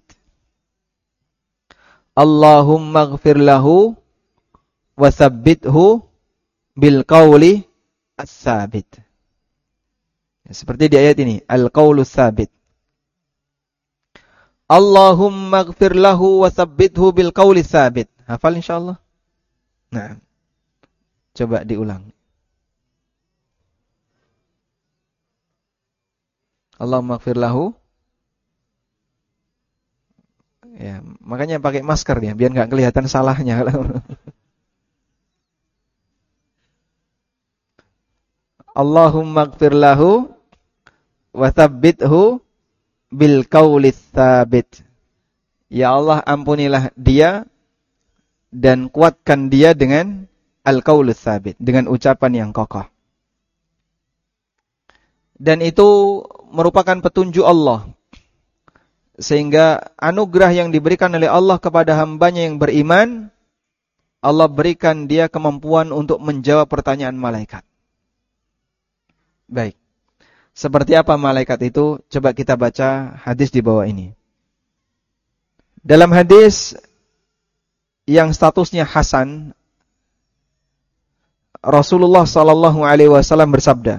Allahumma ghfir lahu wa tsabbithu bil qauli as-sabit. Seperti di ayat ini, al-qaulus sabit. Allahumma ghfir lahu wa tsabbithu bil qaulis sabit. Hafal insyaallah? Nah. Coba diulang. Allahumma ghfir lahu. Ya, makanya pakai masker ya, biar enggak kelihatan salahnya. Allahumma ghfir lahu wa tsabbithu bil qaulis tsabit. Ya Allah, ampunilah dia dan kuatkan dia dengan al-qaulus tsabit, dengan ucapan yang kokoh. Dan itu merupakan petunjuk Allah. Sehingga anugerah yang diberikan oleh Allah kepada hambanya yang beriman, Allah berikan dia kemampuan untuk menjawab pertanyaan malaikat. Baik. Seperti apa malaikat itu? Coba kita baca hadis di bawah ini. Dalam hadis yang statusnya hasan, Rasulullah sallallahu alaihi wasallam bersabda,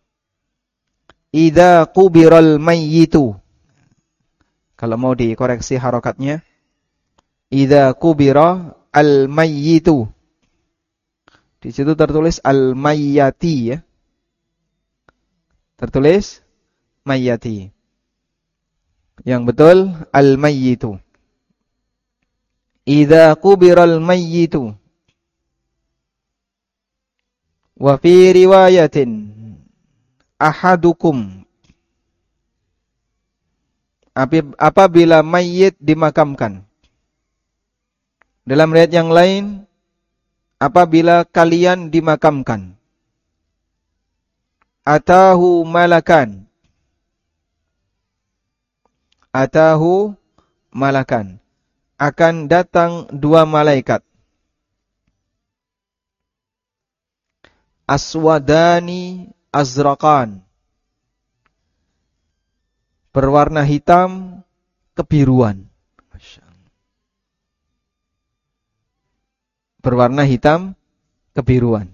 "Idza qubiral mayyitu." Kalau mau dikoreksi harokatnya, "Idza qubira al-mayyitu." Di situ tertulis al-mayyati ya. Tertulis mayyati. Yang betul al-mayyitu. Idza qubiral mayyitu. Wa fi riwayatin ahadukum, apabila mayit dimakamkan. Dalam riwayat yang lain, apabila kalian dimakamkan. Atahu malakan. Atahu malakan. Akan datang dua malaikat. Aswadani azraqan. Berwarna hitam kebiruan. Berwarna hitam kebiruan.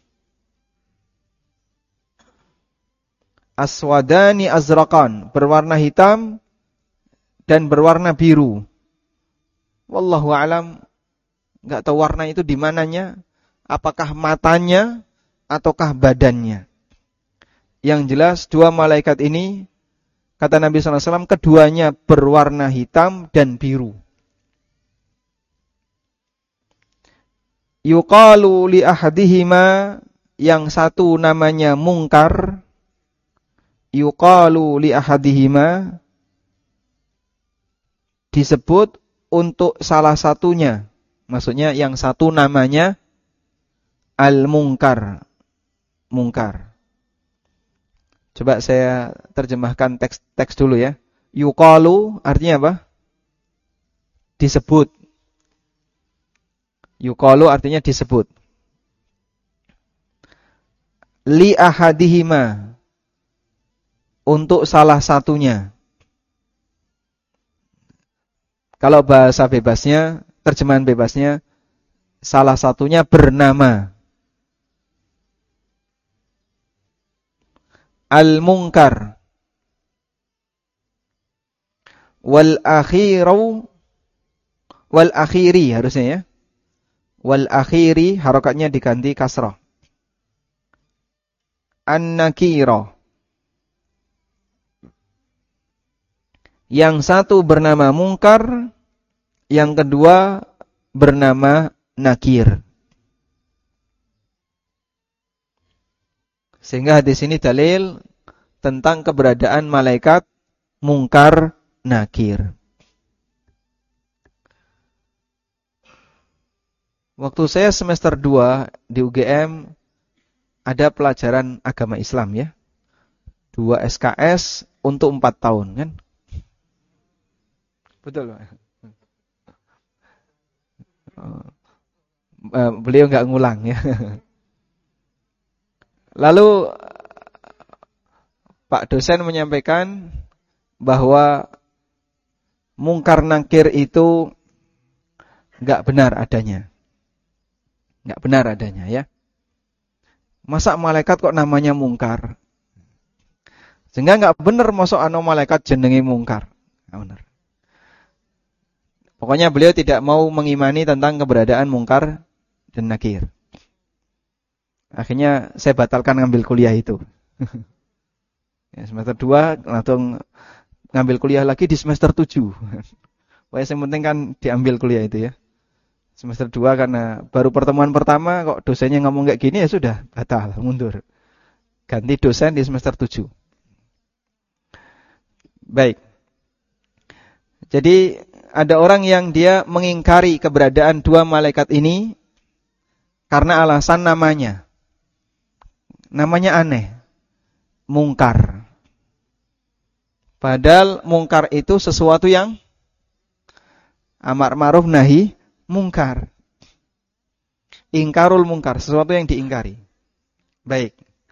Aswadani azraqan, berwarna hitam dan berwarna biru. Wallahu alam, enggak tahu warna itu di mananya. apakah matanya ataukah badannya. Yang jelas dua malaikat ini, kata Nabi sallallahu alaihi wasallam, keduanya berwarna hitam dan biru. Yuqalu li ahadihima, yang satu namanya Munkar. Yuqalu li ahadihima, disebut untuk salah satunya. Maksudnya yang satu namanya Al-Munkar. Munkar. Coba saya terjemahkan teks teks dulu ya. Yuqalu artinya apa? Disebut. Yuqalu artinya disebut. Li ahadihima, untuk salah satunya. Kalau bahasa bebasnya, terjemahan bebasnya, salah satunya bernama Al-Munkar. Wal akhiru, wal akhiri harusnya ya. Wal akhiri harokatnya diganti kasrah. An-Nakira. Yang satu bernama Munkar, yang kedua bernama Nakir. Sehingga hadis ini dalil tentang keberadaan malaikat Munkar, Nakir. Waktu saya semester dua di U G M, ada pelajaran agama Islam ya. Dua S K S untuk empat tahun kan. Betul Pak? Uh, beliau nggak ngulang ya. Lalu Pak dosen menyampaikan bahwa Munkar Nakir itu nggak benar adanya. Nggak benar adanya ya. Masa malaikat kok namanya Munkar? Sehingga nggak benar masuk ano malaikat jenenge Munkar. Nggak benar. Pokoknya beliau tidak mau mengimani tentang keberadaan Munkar dan Nakir. Akhirnya saya batalkan ngambil kuliah itu. Ya, semester dua langsung ngambil kuliah lagi di semester tujuh. Wah, yang penting kan diambil kuliah itu ya. Semester dua karena baru pertemuan pertama kok dosennya ngomong kayak gini ya sudah batal, mundur. Ganti dosen di semester tujuh. Baik. Jadi ada orang yang dia mengingkari keberadaan dua malaikat ini karena alasan namanya. Namanya aneh. Munkar. Padahal munkar itu sesuatu yang amar ma'ruf nahi munkar. Ingkarul munkar, sesuatu yang diingkari. Baik.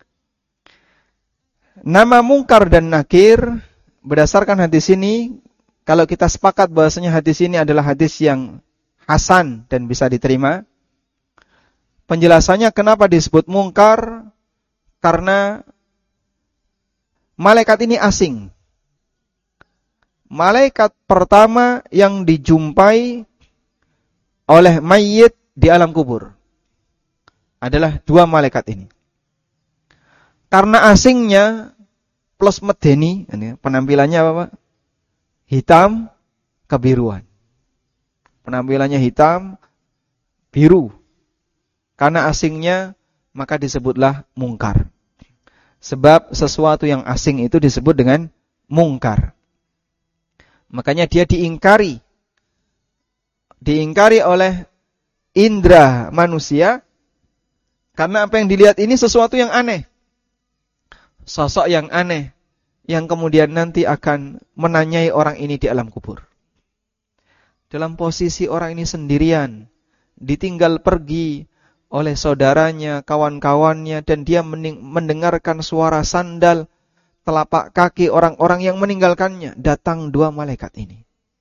Nama Munkar dan Nakir berdasarkan hadis ini, kalau kita sepakat bahwasanya hadis ini adalah hadis yang hasan dan bisa diterima. Penjelasannya kenapa disebut Munkar? Karena malaikat ini asing. Malaikat pertama yang dijumpai oleh mayit di alam kubur adalah dua malaikat ini. Karena asingnya plus medeni, penampilannya apa Pak? Hitam, kebiruan. Penampilannya hitam, biru. Karena asingnya, maka disebutlah Munkar. Sebab sesuatu yang asing itu disebut dengan Munkar. Makanya dia diingkari. Diingkari oleh indera manusia. Karena apa yang dilihat ini sesuatu yang aneh. Sosok yang aneh. Yang kemudian nanti akan menanyai orang ini di alam kubur. Dalam posisi orang ini sendirian. Ditinggal pergi oleh saudaranya, kawan-kawannya. Dan dia mendengarkan suara sandal, telapak kaki orang-orang yang meninggalkannya. Datang dua malaikat ini.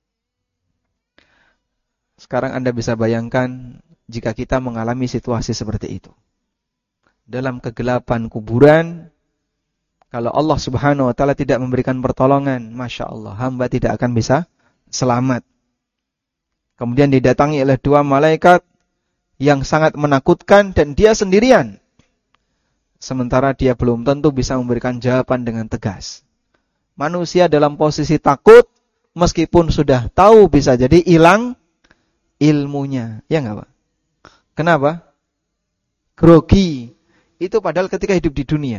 Sekarang Anda bisa bayangkan jika kita mengalami situasi seperti itu. Dalam kegelapan kuburan, kalau Allah Subhanahu wa taala tidak memberikan pertolongan, Masya Allah, hamba tidak akan bisa selamat. Kemudian didatangi oleh dua malaikat yang sangat menakutkan dan dia sendirian. Sementara dia belum tentu bisa memberikan jawaban dengan tegas. Manusia dalam posisi takut, meskipun sudah tahu bisa jadi hilang ilmunya. Ya enggak, Pak? Kenapa? Grogi. Itu padahal ketika hidup di dunia.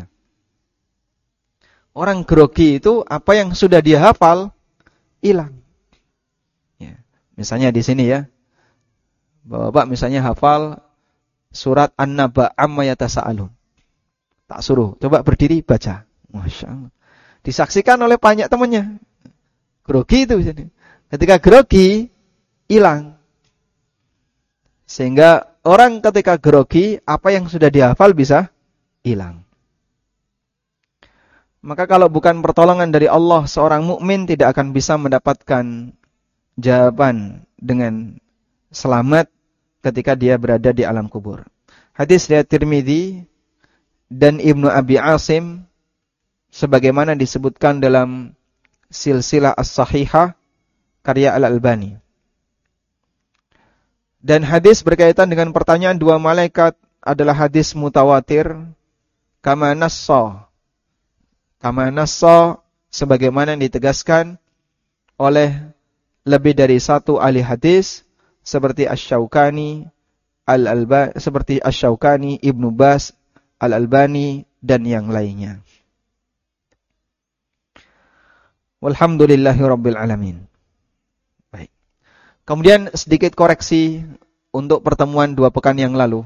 Orang grogi itu apa yang sudah dia hafal, hilang. Ya. Misalnya di sini ya. Bapak misalnya hafal surat An-Naba amma yatasaalun. Tak suruh, coba berdiri baca. Masya Allah. Disaksikan oleh banyak temannya. Grogi itu di sini. Ketika grogi, hilang. Sehingga orang ketika grogi, apa yang sudah dihafal bisa hilang. Maka kalau bukan pertolongan dari Allah, seorang mukmin tidak akan bisa mendapatkan jawaban dengan selamat ketika dia berada di alam kubur. Hadis riwayat Tirmidzi dan Ibnu Abi Asim sebagaimana disebutkan dalam Silsilah As-Sahihah karya Al-Albani. Dan hadis berkaitan dengan pertanyaan dua malaikat adalah hadis mutawatir kama nassa. Kama nassa sebagaimana ditegaskan oleh lebih dari satu ahli hadis seperti Asy-Syaukani, Al-Albani, seperti Asy-Syaukani, Ibnu Bas, Al-Albani dan yang lainnya. Walhamdulillahi rabbil alamin. Baik. Kemudian sedikit koreksi untuk pertemuan dua pekan yang lalu.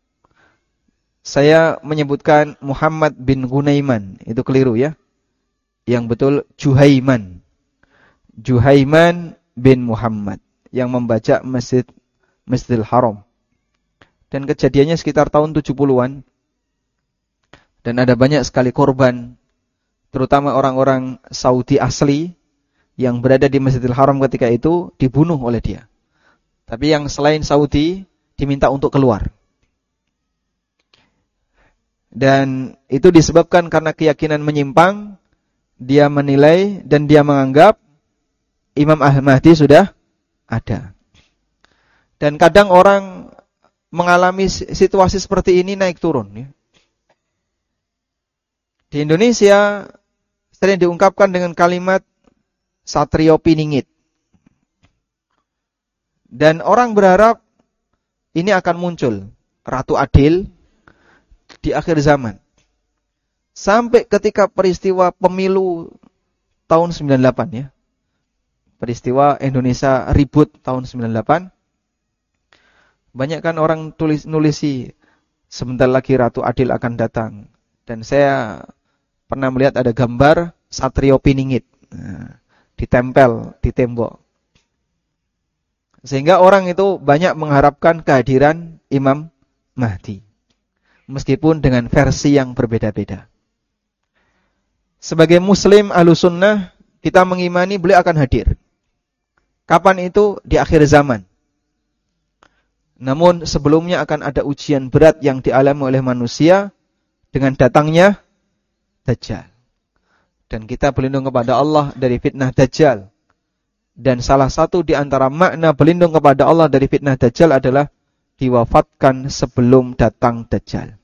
Saya menyebutkan Muhammad bin Gunaiman, itu keliru ya. Yang betul Juhaiman. Juhaiman bin Muhammad yang membaca Masjid Masjidil Haram. Dan kejadiannya sekitar tahun tujuh puluhan. Dan ada banyak sekali korban, terutama orang-orang Saudi asli yang berada di Masjidil Haram ketika itu dibunuh oleh dia. Tapi yang selain Saudi diminta untuk keluar. Dan itu disebabkan karena keyakinan menyimpang, dia menilai dan dia menganggap Imam Al-Mahdi sudah ada. Dan kadang orang mengalami situasi seperti ini naik turun ya. Di Indonesia sering diungkapkan dengan kalimat Satrio Piningit. Dan orang berharap ini akan muncul Ratu Adil di akhir zaman. Sampai ketika peristiwa pemilu tahun sembilan puluh delapan ya. Peristiwa Indonesia ribut tahun sembilan puluh delapan. Banyak kan orang tulis nulisi sebentar lagi Ratu Adil akan datang. Dan saya pernah melihat ada gambar Satrio Piningit nah, ditempel di tembok. Sehingga orang itu banyak mengharapkan kehadiran Imam Mahdi. Meskipun dengan versi yang berbeda-beda. Sebagai Muslim Ahlussunnah, kita mengimani beliau akan hadir. Kapan itu? Di akhir zaman. Namun sebelumnya akan ada ujian berat yang dialami oleh manusia dengan datangnya Dajjal. Dan kita berlindung kepada Allah dari fitnah Dajjal. Dan salah satu di antara makna berlindung kepada Allah dari fitnah Dajjal adalah diwafatkan sebelum datang Dajjal.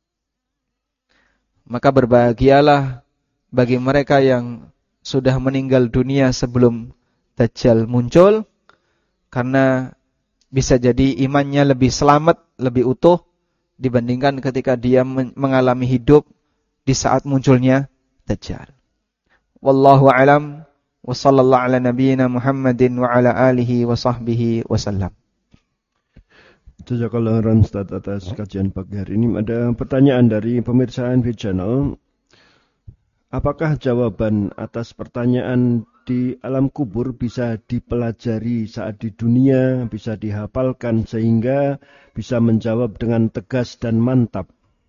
Maka berbahagialah bagi mereka yang sudah meninggal dunia sebelum Dajjal muncul, karena bisa jadi imannya lebih selamat, lebih utuh dibandingkan ketika dia mengalami hidup di saat munculnya Dajjal. Wallahu a'lam wa sallallahu ala nabiyyina Muhammadin wa ala alihi wa sahbihi wasallam. Jazakallah khairan Ustaz atas kajian pagi hari ini. Ada pertanyaan dari pemirsa N V Channel. Apakah jawaban atas pertanyaan di alam kubur bisa dipelajari saat di dunia, bisa dihafalkan sehingga bisa menjawab dengan tegas dan mantap?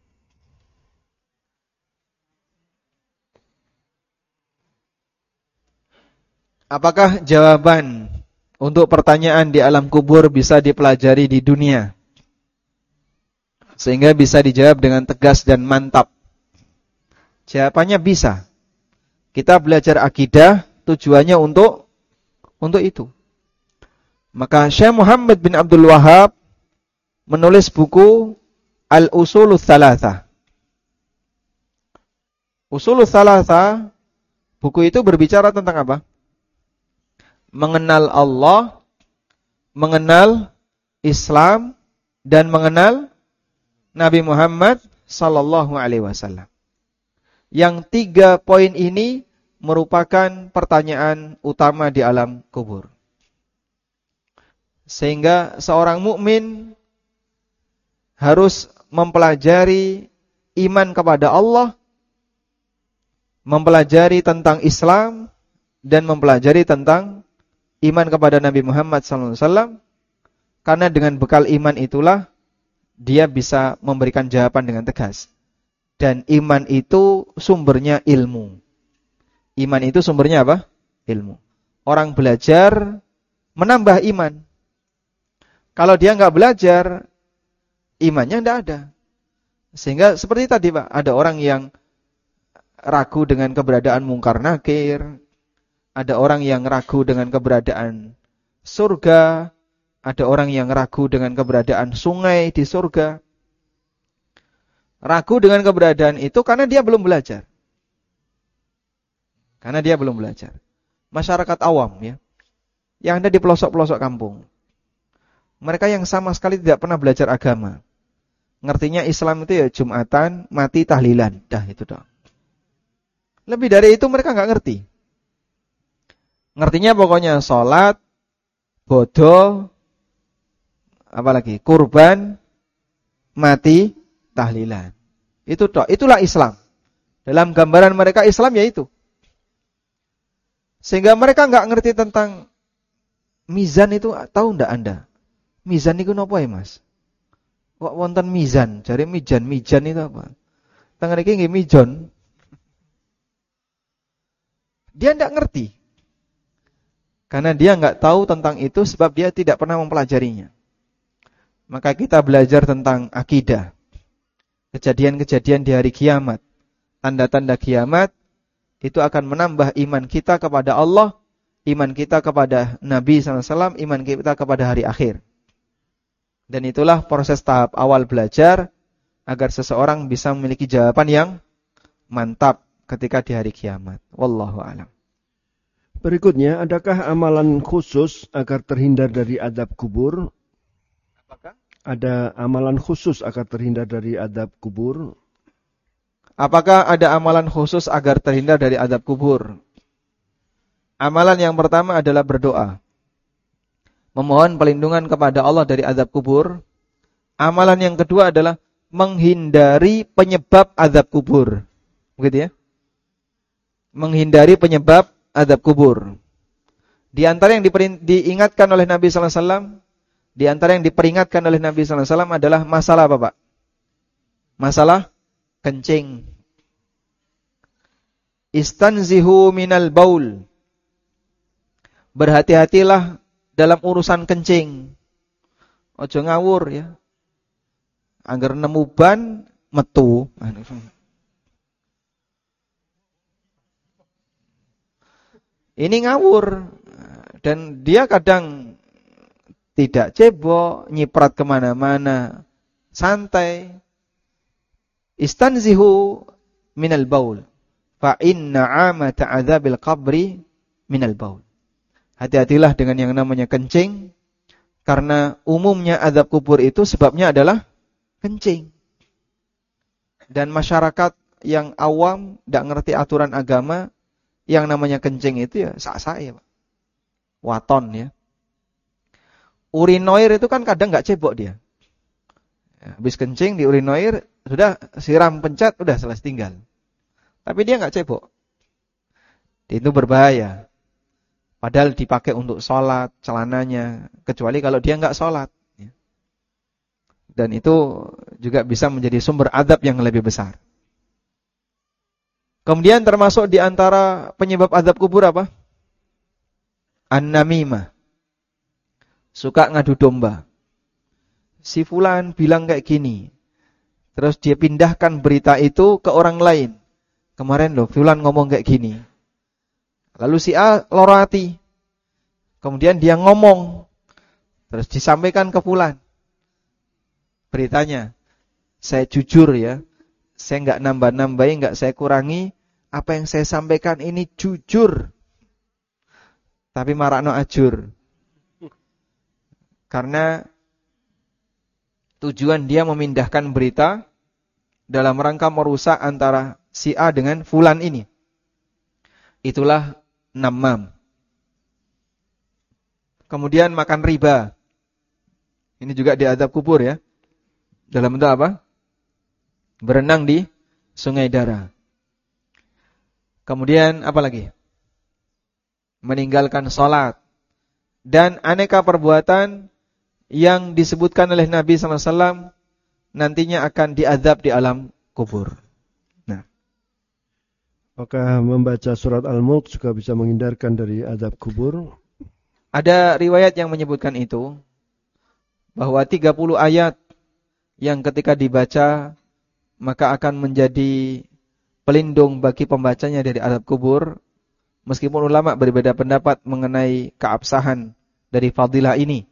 Apakah jawaban untuk pertanyaan di alam kubur bisa dipelajari di dunia sehingga bisa dijawab dengan tegas dan mantap? Jawabannya bisa. Kita belajar akidah tujuannya untuk untuk itu. Maka Syekh Muhammad bin Abdul Wahhab menulis buku Al-Usulul Tsalatsa. Usulul Tsalatsa, buku itu berbicara tentang apa? Mengenal Allah, mengenal Islam, dan mengenal Nabi Muhammad sallallahu alaihi wasallam. Yang tiga poin ini merupakan pertanyaan utama di alam kubur. Sehingga seorang mukmin harus mempelajari iman kepada Allah, mempelajari tentang Islam, dan mempelajari tentang iman kepada Nabi Muhammad sallallahu alaihi wasallam. Karena dengan bekal iman itulah dia bisa memberikan jawaban dengan tegas. Dan iman itu sumbernya ilmu. Iman itu sumbernya apa? Ilmu. Orang belajar menambah iman. Kalau dia nggak belajar, imannya tidak ada. Sehingga seperti tadi Pak, ada orang yang ragu dengan keberadaan mungkar nakir, ada orang yang ragu dengan keberadaan surga, ada orang yang ragu dengan keberadaan sungai di surga. Ragu dengan keberadaan itu karena dia belum belajar. Karena dia belum belajar. Masyarakat awam ya, yang ada di pelosok-pelosok kampung. Mereka yang sama sekali tidak pernah belajar agama. Ngertinya Islam itu ya Jumatan, mati, tahlilan. Dah itu doang. Lebih dari itu mereka nggak ngerti. Ngertinya pokoknya sholat, bodoh, apalagi kurban, mati, tahlilan. Itu toh, itulah Islam. Dalam gambaran mereka Islam ya itu. Sehingga mereka enggak ngerti tentang mizan itu, tahu enggak Anda? Mizan itu apa ya, Mas? Kok wonten mizan? Cari mijan, mijan itu apa? Tangan iki nggih mijon. Dia enggak ngerti. Karena dia enggak tahu tentang itu sebab dia tidak pernah mempelajarinya. Maka kita belajar tentang akidah, kejadian-kejadian di hari kiamat, tanda-tanda kiamat, itu akan menambah iman kita kepada Allah, iman kita kepada Nabi sallallahu alaihi wasallam, iman kita kepada hari akhir. Dan itulah proses tahap awal belajar agar seseorang bisa memiliki jawaban yang mantap ketika di hari kiamat. Wallahu a'lam. Berikutnya, adakah amalan khusus agar terhindar dari azab kubur? Apakah? Ada amalan khusus agar terhindar dari azab kubur? Apakah ada amalan khusus agar terhindar dari azab kubur? Amalan yang pertama adalah berdoa. Memohon perlindungan kepada Allah dari azab kubur. Amalan yang kedua adalah menghindari penyebab azab kubur. Begitu ya? Menghindari penyebab azab kubur. Di antara yang diingatkan oleh Nabi sallallahu alaihi wasallam, di antara yang diperingatkan oleh Nabi sallallahu alaihi wasallam adalah masalah apa, Pak? Masalah kencing. Istanzihu minal baul. Berhati-hatilah dalam urusan kencing. Ojo ngawur ya. Angger nemu ban metu. Ini ngawur. Dan dia kadang tidak cebok, nyiprat kemana-mana, santai. Istanzihu minal baul. Fa inna amata adzabil qabri minal baul. Hati-hatilah dengan yang namanya kencing, karena umumnya azab kubur itu sebabnya adalah kencing. Dan masyarakat yang awam, tidak ngerti aturan agama, yang namanya kencing itu ya sak-sak ya, Pak. Waton ya. Urinoir itu kan kadang nggak cebok dia. Habis kencing di urinoir, sudah siram pencet, udah selesai tinggal. Tapi dia nggak cebok. Itu berbahaya. Padahal dipakai untuk sholat, celananya. Kecuali kalau dia nggak sholat. Dan itu juga bisa menjadi sumber azab yang lebih besar. Kemudian termasuk di antara penyebab azab kubur apa? An-namimah. Suka ngadu domba. Si fulan bilang kayak gini. Terus dia pindahkan berita itu ke orang lain. Kemarin loh fulan ngomong kayak gini. Lalu si A loro hati. Kemudian dia ngomong. Terus disampaikan ke fulan. beritanya. Saya jujur ya. Saya enggak nambah-nambahi, enggak saya kurangi. Apa yang saya sampaikan ini jujur. Tapi marakno ajur. Karena tujuan dia memindahkan berita dalam rangka merusak antara si A dengan fulan ini. Itulah namam. Kemudian makan riba. Ini juga diazab kubur ya. Dalam bentuk apa? Berenang di sungai darah. Kemudian apa lagi? Meninggalkan sholat. Dan aneka perbuatan yang disebutkan oleh Nabi sallallahu alaihi wasallam nantinya akan diazab di alam kubur. Nah, apakah membaca surat Al-Mulk juga bisa menghindarkan dari azab kubur? Ada riwayat yang menyebutkan itu, bahwa tiga puluh ayat yang ketika dibaca maka akan menjadi pelindung bagi pembacanya dari azab kubur. Meskipun ulama berbeda pendapat mengenai keabsahan dari fadilah ini,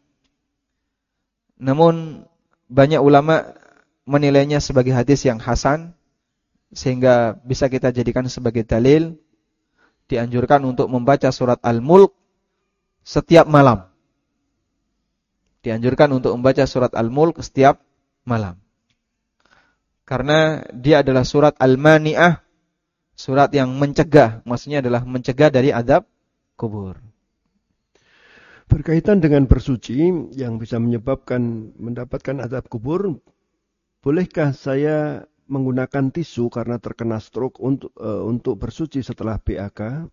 namun banyak ulama menilainya sebagai hadis yang hasan, sehingga bisa kita jadikan sebagai dalil. Dianjurkan untuk membaca surat Al-Mulk setiap malam. Dianjurkan untuk membaca surat Al-Mulk setiap malam. Karena dia adalah surat Al-Mani'ah, surat yang mencegah, maksudnya adalah mencegah dari azab kubur. Berkaitan dengan bersuci yang bisa menyebabkan mendapatkan azab kubur, bolehkah saya menggunakan tisu karena terkena stroke untuk uh, untuk bersuci setelah B A K?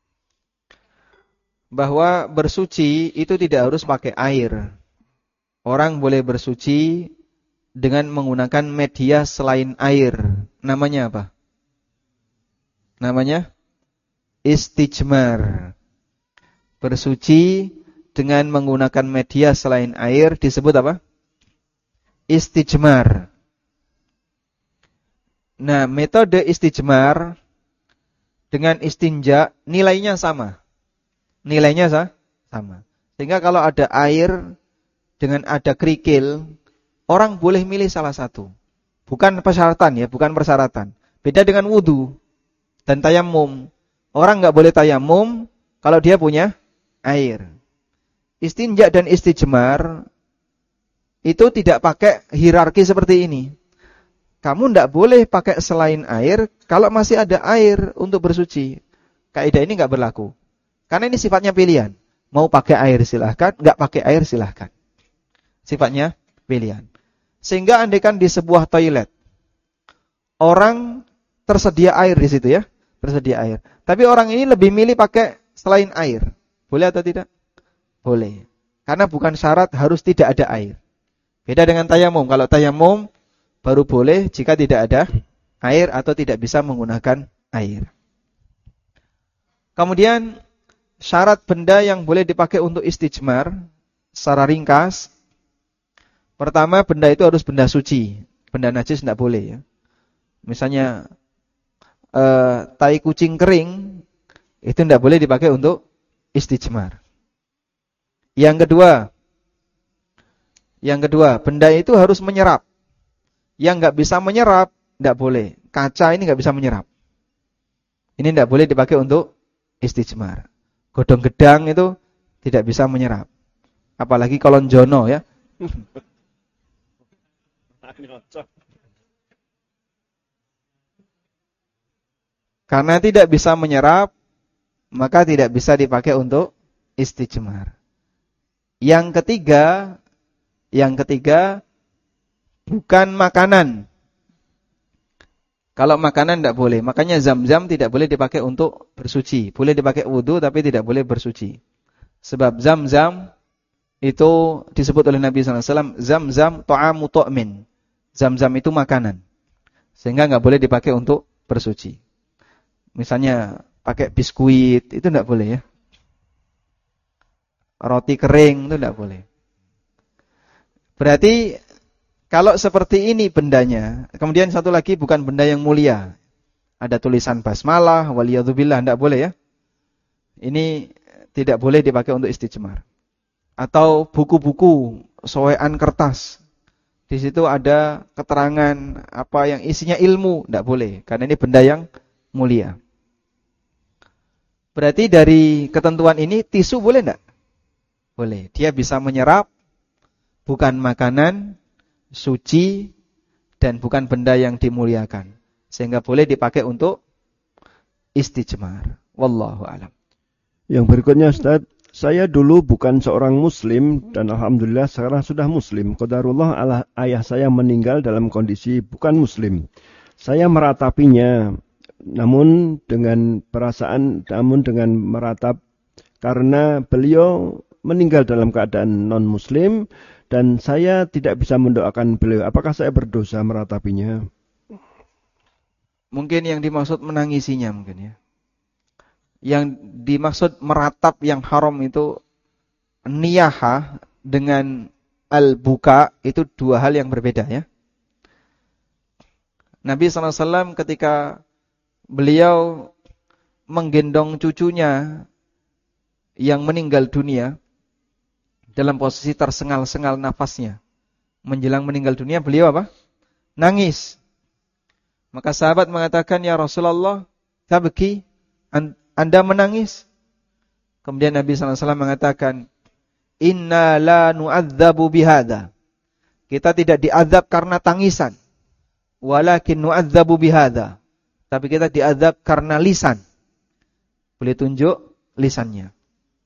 Bahwa bersuci itu tidak harus pakai air. Orang boleh bersuci dengan menggunakan media selain air. Namanya apa? Namanya istijmar. Bersuci dengan menggunakan media selain air disebut apa? Istijmar. Nah, metode istijmar dengan istinja nilainya sama. Nilainya sama. Sehingga kalau ada air dengan ada kerikil, orang boleh milih salah satu. Bukan persyaratan ya, bukan persyaratan. Beda dengan wudu dan tayamum. Orang enggak boleh tayamum kalau dia punya air. Istinja dan istijmar itu tidak pakai hierarki seperti ini. Kamu enggak boleh pakai selain air kalau masih ada air untuk bersuci. Kaidah ini enggak berlaku. Karena ini sifatnya pilihan. Mau pakai air silahkan, enggak pakai air silahkan. Sifatnya pilihan. Sehingga andaikan di sebuah toilet, orang tersedia air di situ ya. Tersedia air. Tapi orang ini lebih milih pakai selain air. Boleh atau tidak? Boleh. Karena bukan syarat harus tidak ada air. Beda dengan tayamum. Kalau tayamum baru boleh jika tidak ada air atau tidak bisa menggunakan air. Kemudian syarat benda yang boleh dipakai untuk istijmar secara ringkas. Pertama, benda itu harus benda suci. Benda najis tidak boleh ya. Misalnya Uh, tai kucing kering itu tidak boleh dipakai untuk istijmar. Yang kedua, yang kedua, benda itu harus menyerap. Yang nggak bisa menyerap tidak boleh. Kaca ini nggak bisa menyerap. Ini tidak boleh dipakai untuk istijmar. Godong gedang itu tidak bisa menyerap. Apalagi kolonjono ya. Karena tidak bisa menyerap, maka tidak bisa dipakai untuk istijmar. Yang ketiga, yang ketiga bukan makanan. Kalau makanan tidak boleh, makanya zam-zam tidak boleh dipakai untuk bersuci. Boleh dipakai wudu tapi tidak boleh bersuci. Sebab zam-zam itu disebut oleh Nabi sallallahu alaihi wasallam zam-zam ta'amu tu'min. Zam-zam itu makanan. Sehingga enggak boleh dipakai untuk bersuci. Misalnya pakai biskuit itu tidak boleh ya. Roti kering itu tidak boleh. Berarti kalau seperti ini bendanya, kemudian satu lagi bukan benda yang mulia. Ada tulisan basmalah, waliyadzubillah, tidak boleh ya. Ini tidak boleh dipakai untuk istijmar. Atau buku-buku, soean kertas. di situ ada keterangan apa yang isinya ilmu, tidak boleh, karena ini benda yang mulia. Berarti dari ketentuan ini tisu boleh tidak? Boleh. Dia bisa menyerap, bukan makanan, suci, dan bukan benda yang dimuliakan. Sehingga boleh dipakai untuk istijmar. Wallahu a'lam. Yang berikutnya Ustaz, saya dulu bukan seorang muslim dan alhamdulillah sekarang sudah muslim. Qadarullah ayah saya meninggal dalam kondisi bukan muslim. Saya meratapinya namun dengan perasaan namun dengan meratap karena beliau meninggal dalam keadaan non muslim dan saya tidak bisa mendoakan beliau. Apakah saya berdosa meratapinya? Mungkin yang dimaksud menangisinya mungkin ya. Yang dimaksud meratap yang haram itu niyaha dengan al-buka, itu dua hal yang berbeda ya. Nabi sallallahu alaihi wasallam ketika beliau menggendong cucunya yang meninggal dunia dalam posisi tersengal-sengal nafasnya, menjelang meninggal dunia beliau apa? Nangis. Maka sahabat mengatakan, ya Rasulullah, tabki, Anda menangis? Kemudian Nabi sallallahu alaihi wasallam mengatakan, inna la nu'adzabu bihadza. Kita tidak diazab karena tangisan. Walakin nu'adzabu bihadza. Tapi kita diazab karena lisan. Boleh tunjuk lisannya.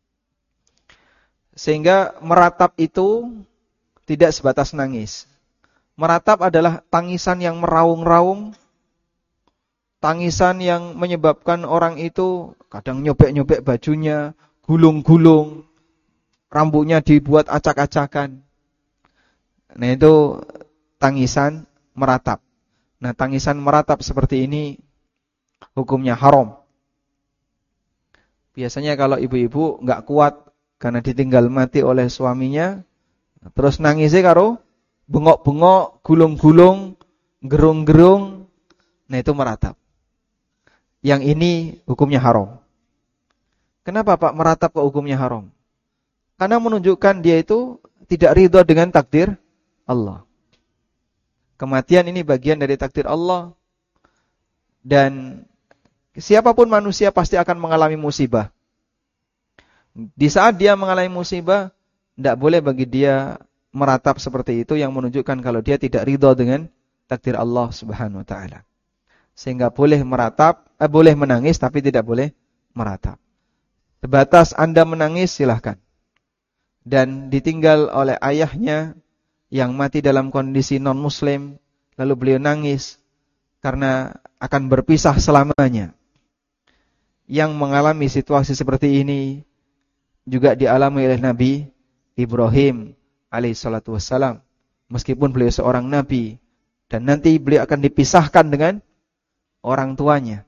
Sehingga meratap itu tidak sebatas nangis. Meratap adalah tangisan yang meraung-raung, tangisan yang menyebabkan orang itu kadang nyobek-nyobek bajunya, gulung-gulung, rambutnya dibuat acak-acakan. Nah itu tangisan meratap. Nah tangisan meratap seperti ini hukumnya haram. Biasanya kalau ibu-ibu nggak kuat karena ditinggal mati oleh suaminya, terus nangisnya karo bengok-bengok, gulung-gulung, gerung-gerung, nah itu meratap. Yang ini hukumnya haram. Kenapa Pak meratap kok hukumnya haram? Karena menunjukkan dia itu tidak ridho dengan takdir Allah. Kematian ini bagian dari takdir Allah. Dan siapapun manusia pasti akan mengalami musibah. Di saat dia mengalami musibah, tidak boleh bagi dia meratap seperti itu yang menunjukkan kalau dia tidak ridho dengan takdir Allah Subhanahu wa taala. Sehingga boleh meratap, eh, boleh menangis tapi tidak boleh meratap. Sebatas Anda menangis silahkan. Dan ditinggal oleh ayahnya yang mati dalam kondisi non-muslim, lalu beliau nangis karena akan berpisah selamanya. Yang mengalami situasi seperti ini juga dialami oleh Nabi Ibrahim alaihissalatu wassalam. Meskipun beliau seorang nabi dan nanti beliau akan dipisahkan dengan orang tuanya.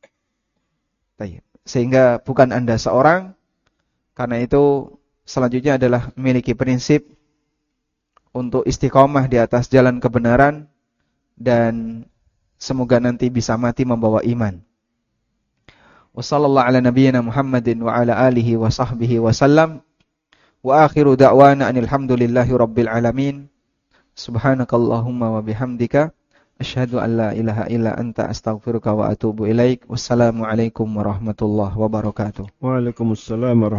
Sehingga bukan Anda seorang. Karena itu selanjutnya adalah memiliki prinsip untuk istiqomah di atas jalan kebenaran dan semoga nanti bisa mati membawa iman. Wassallallahu ala nabiyyina Muhammadin wa ala alihi wa sahbihi wa sallam. Wa akhiru da'wana anilhamdulillahi rabbil alamin. Subhanakallahumma wa bihamdika asyhadu an la ilaha illa anta astaghfiruka wa atubu ilaik. Wassalamualaikum warahmatullahi wabarakatuh. Waalaikumsalam warahmatullahi wabarakatuh.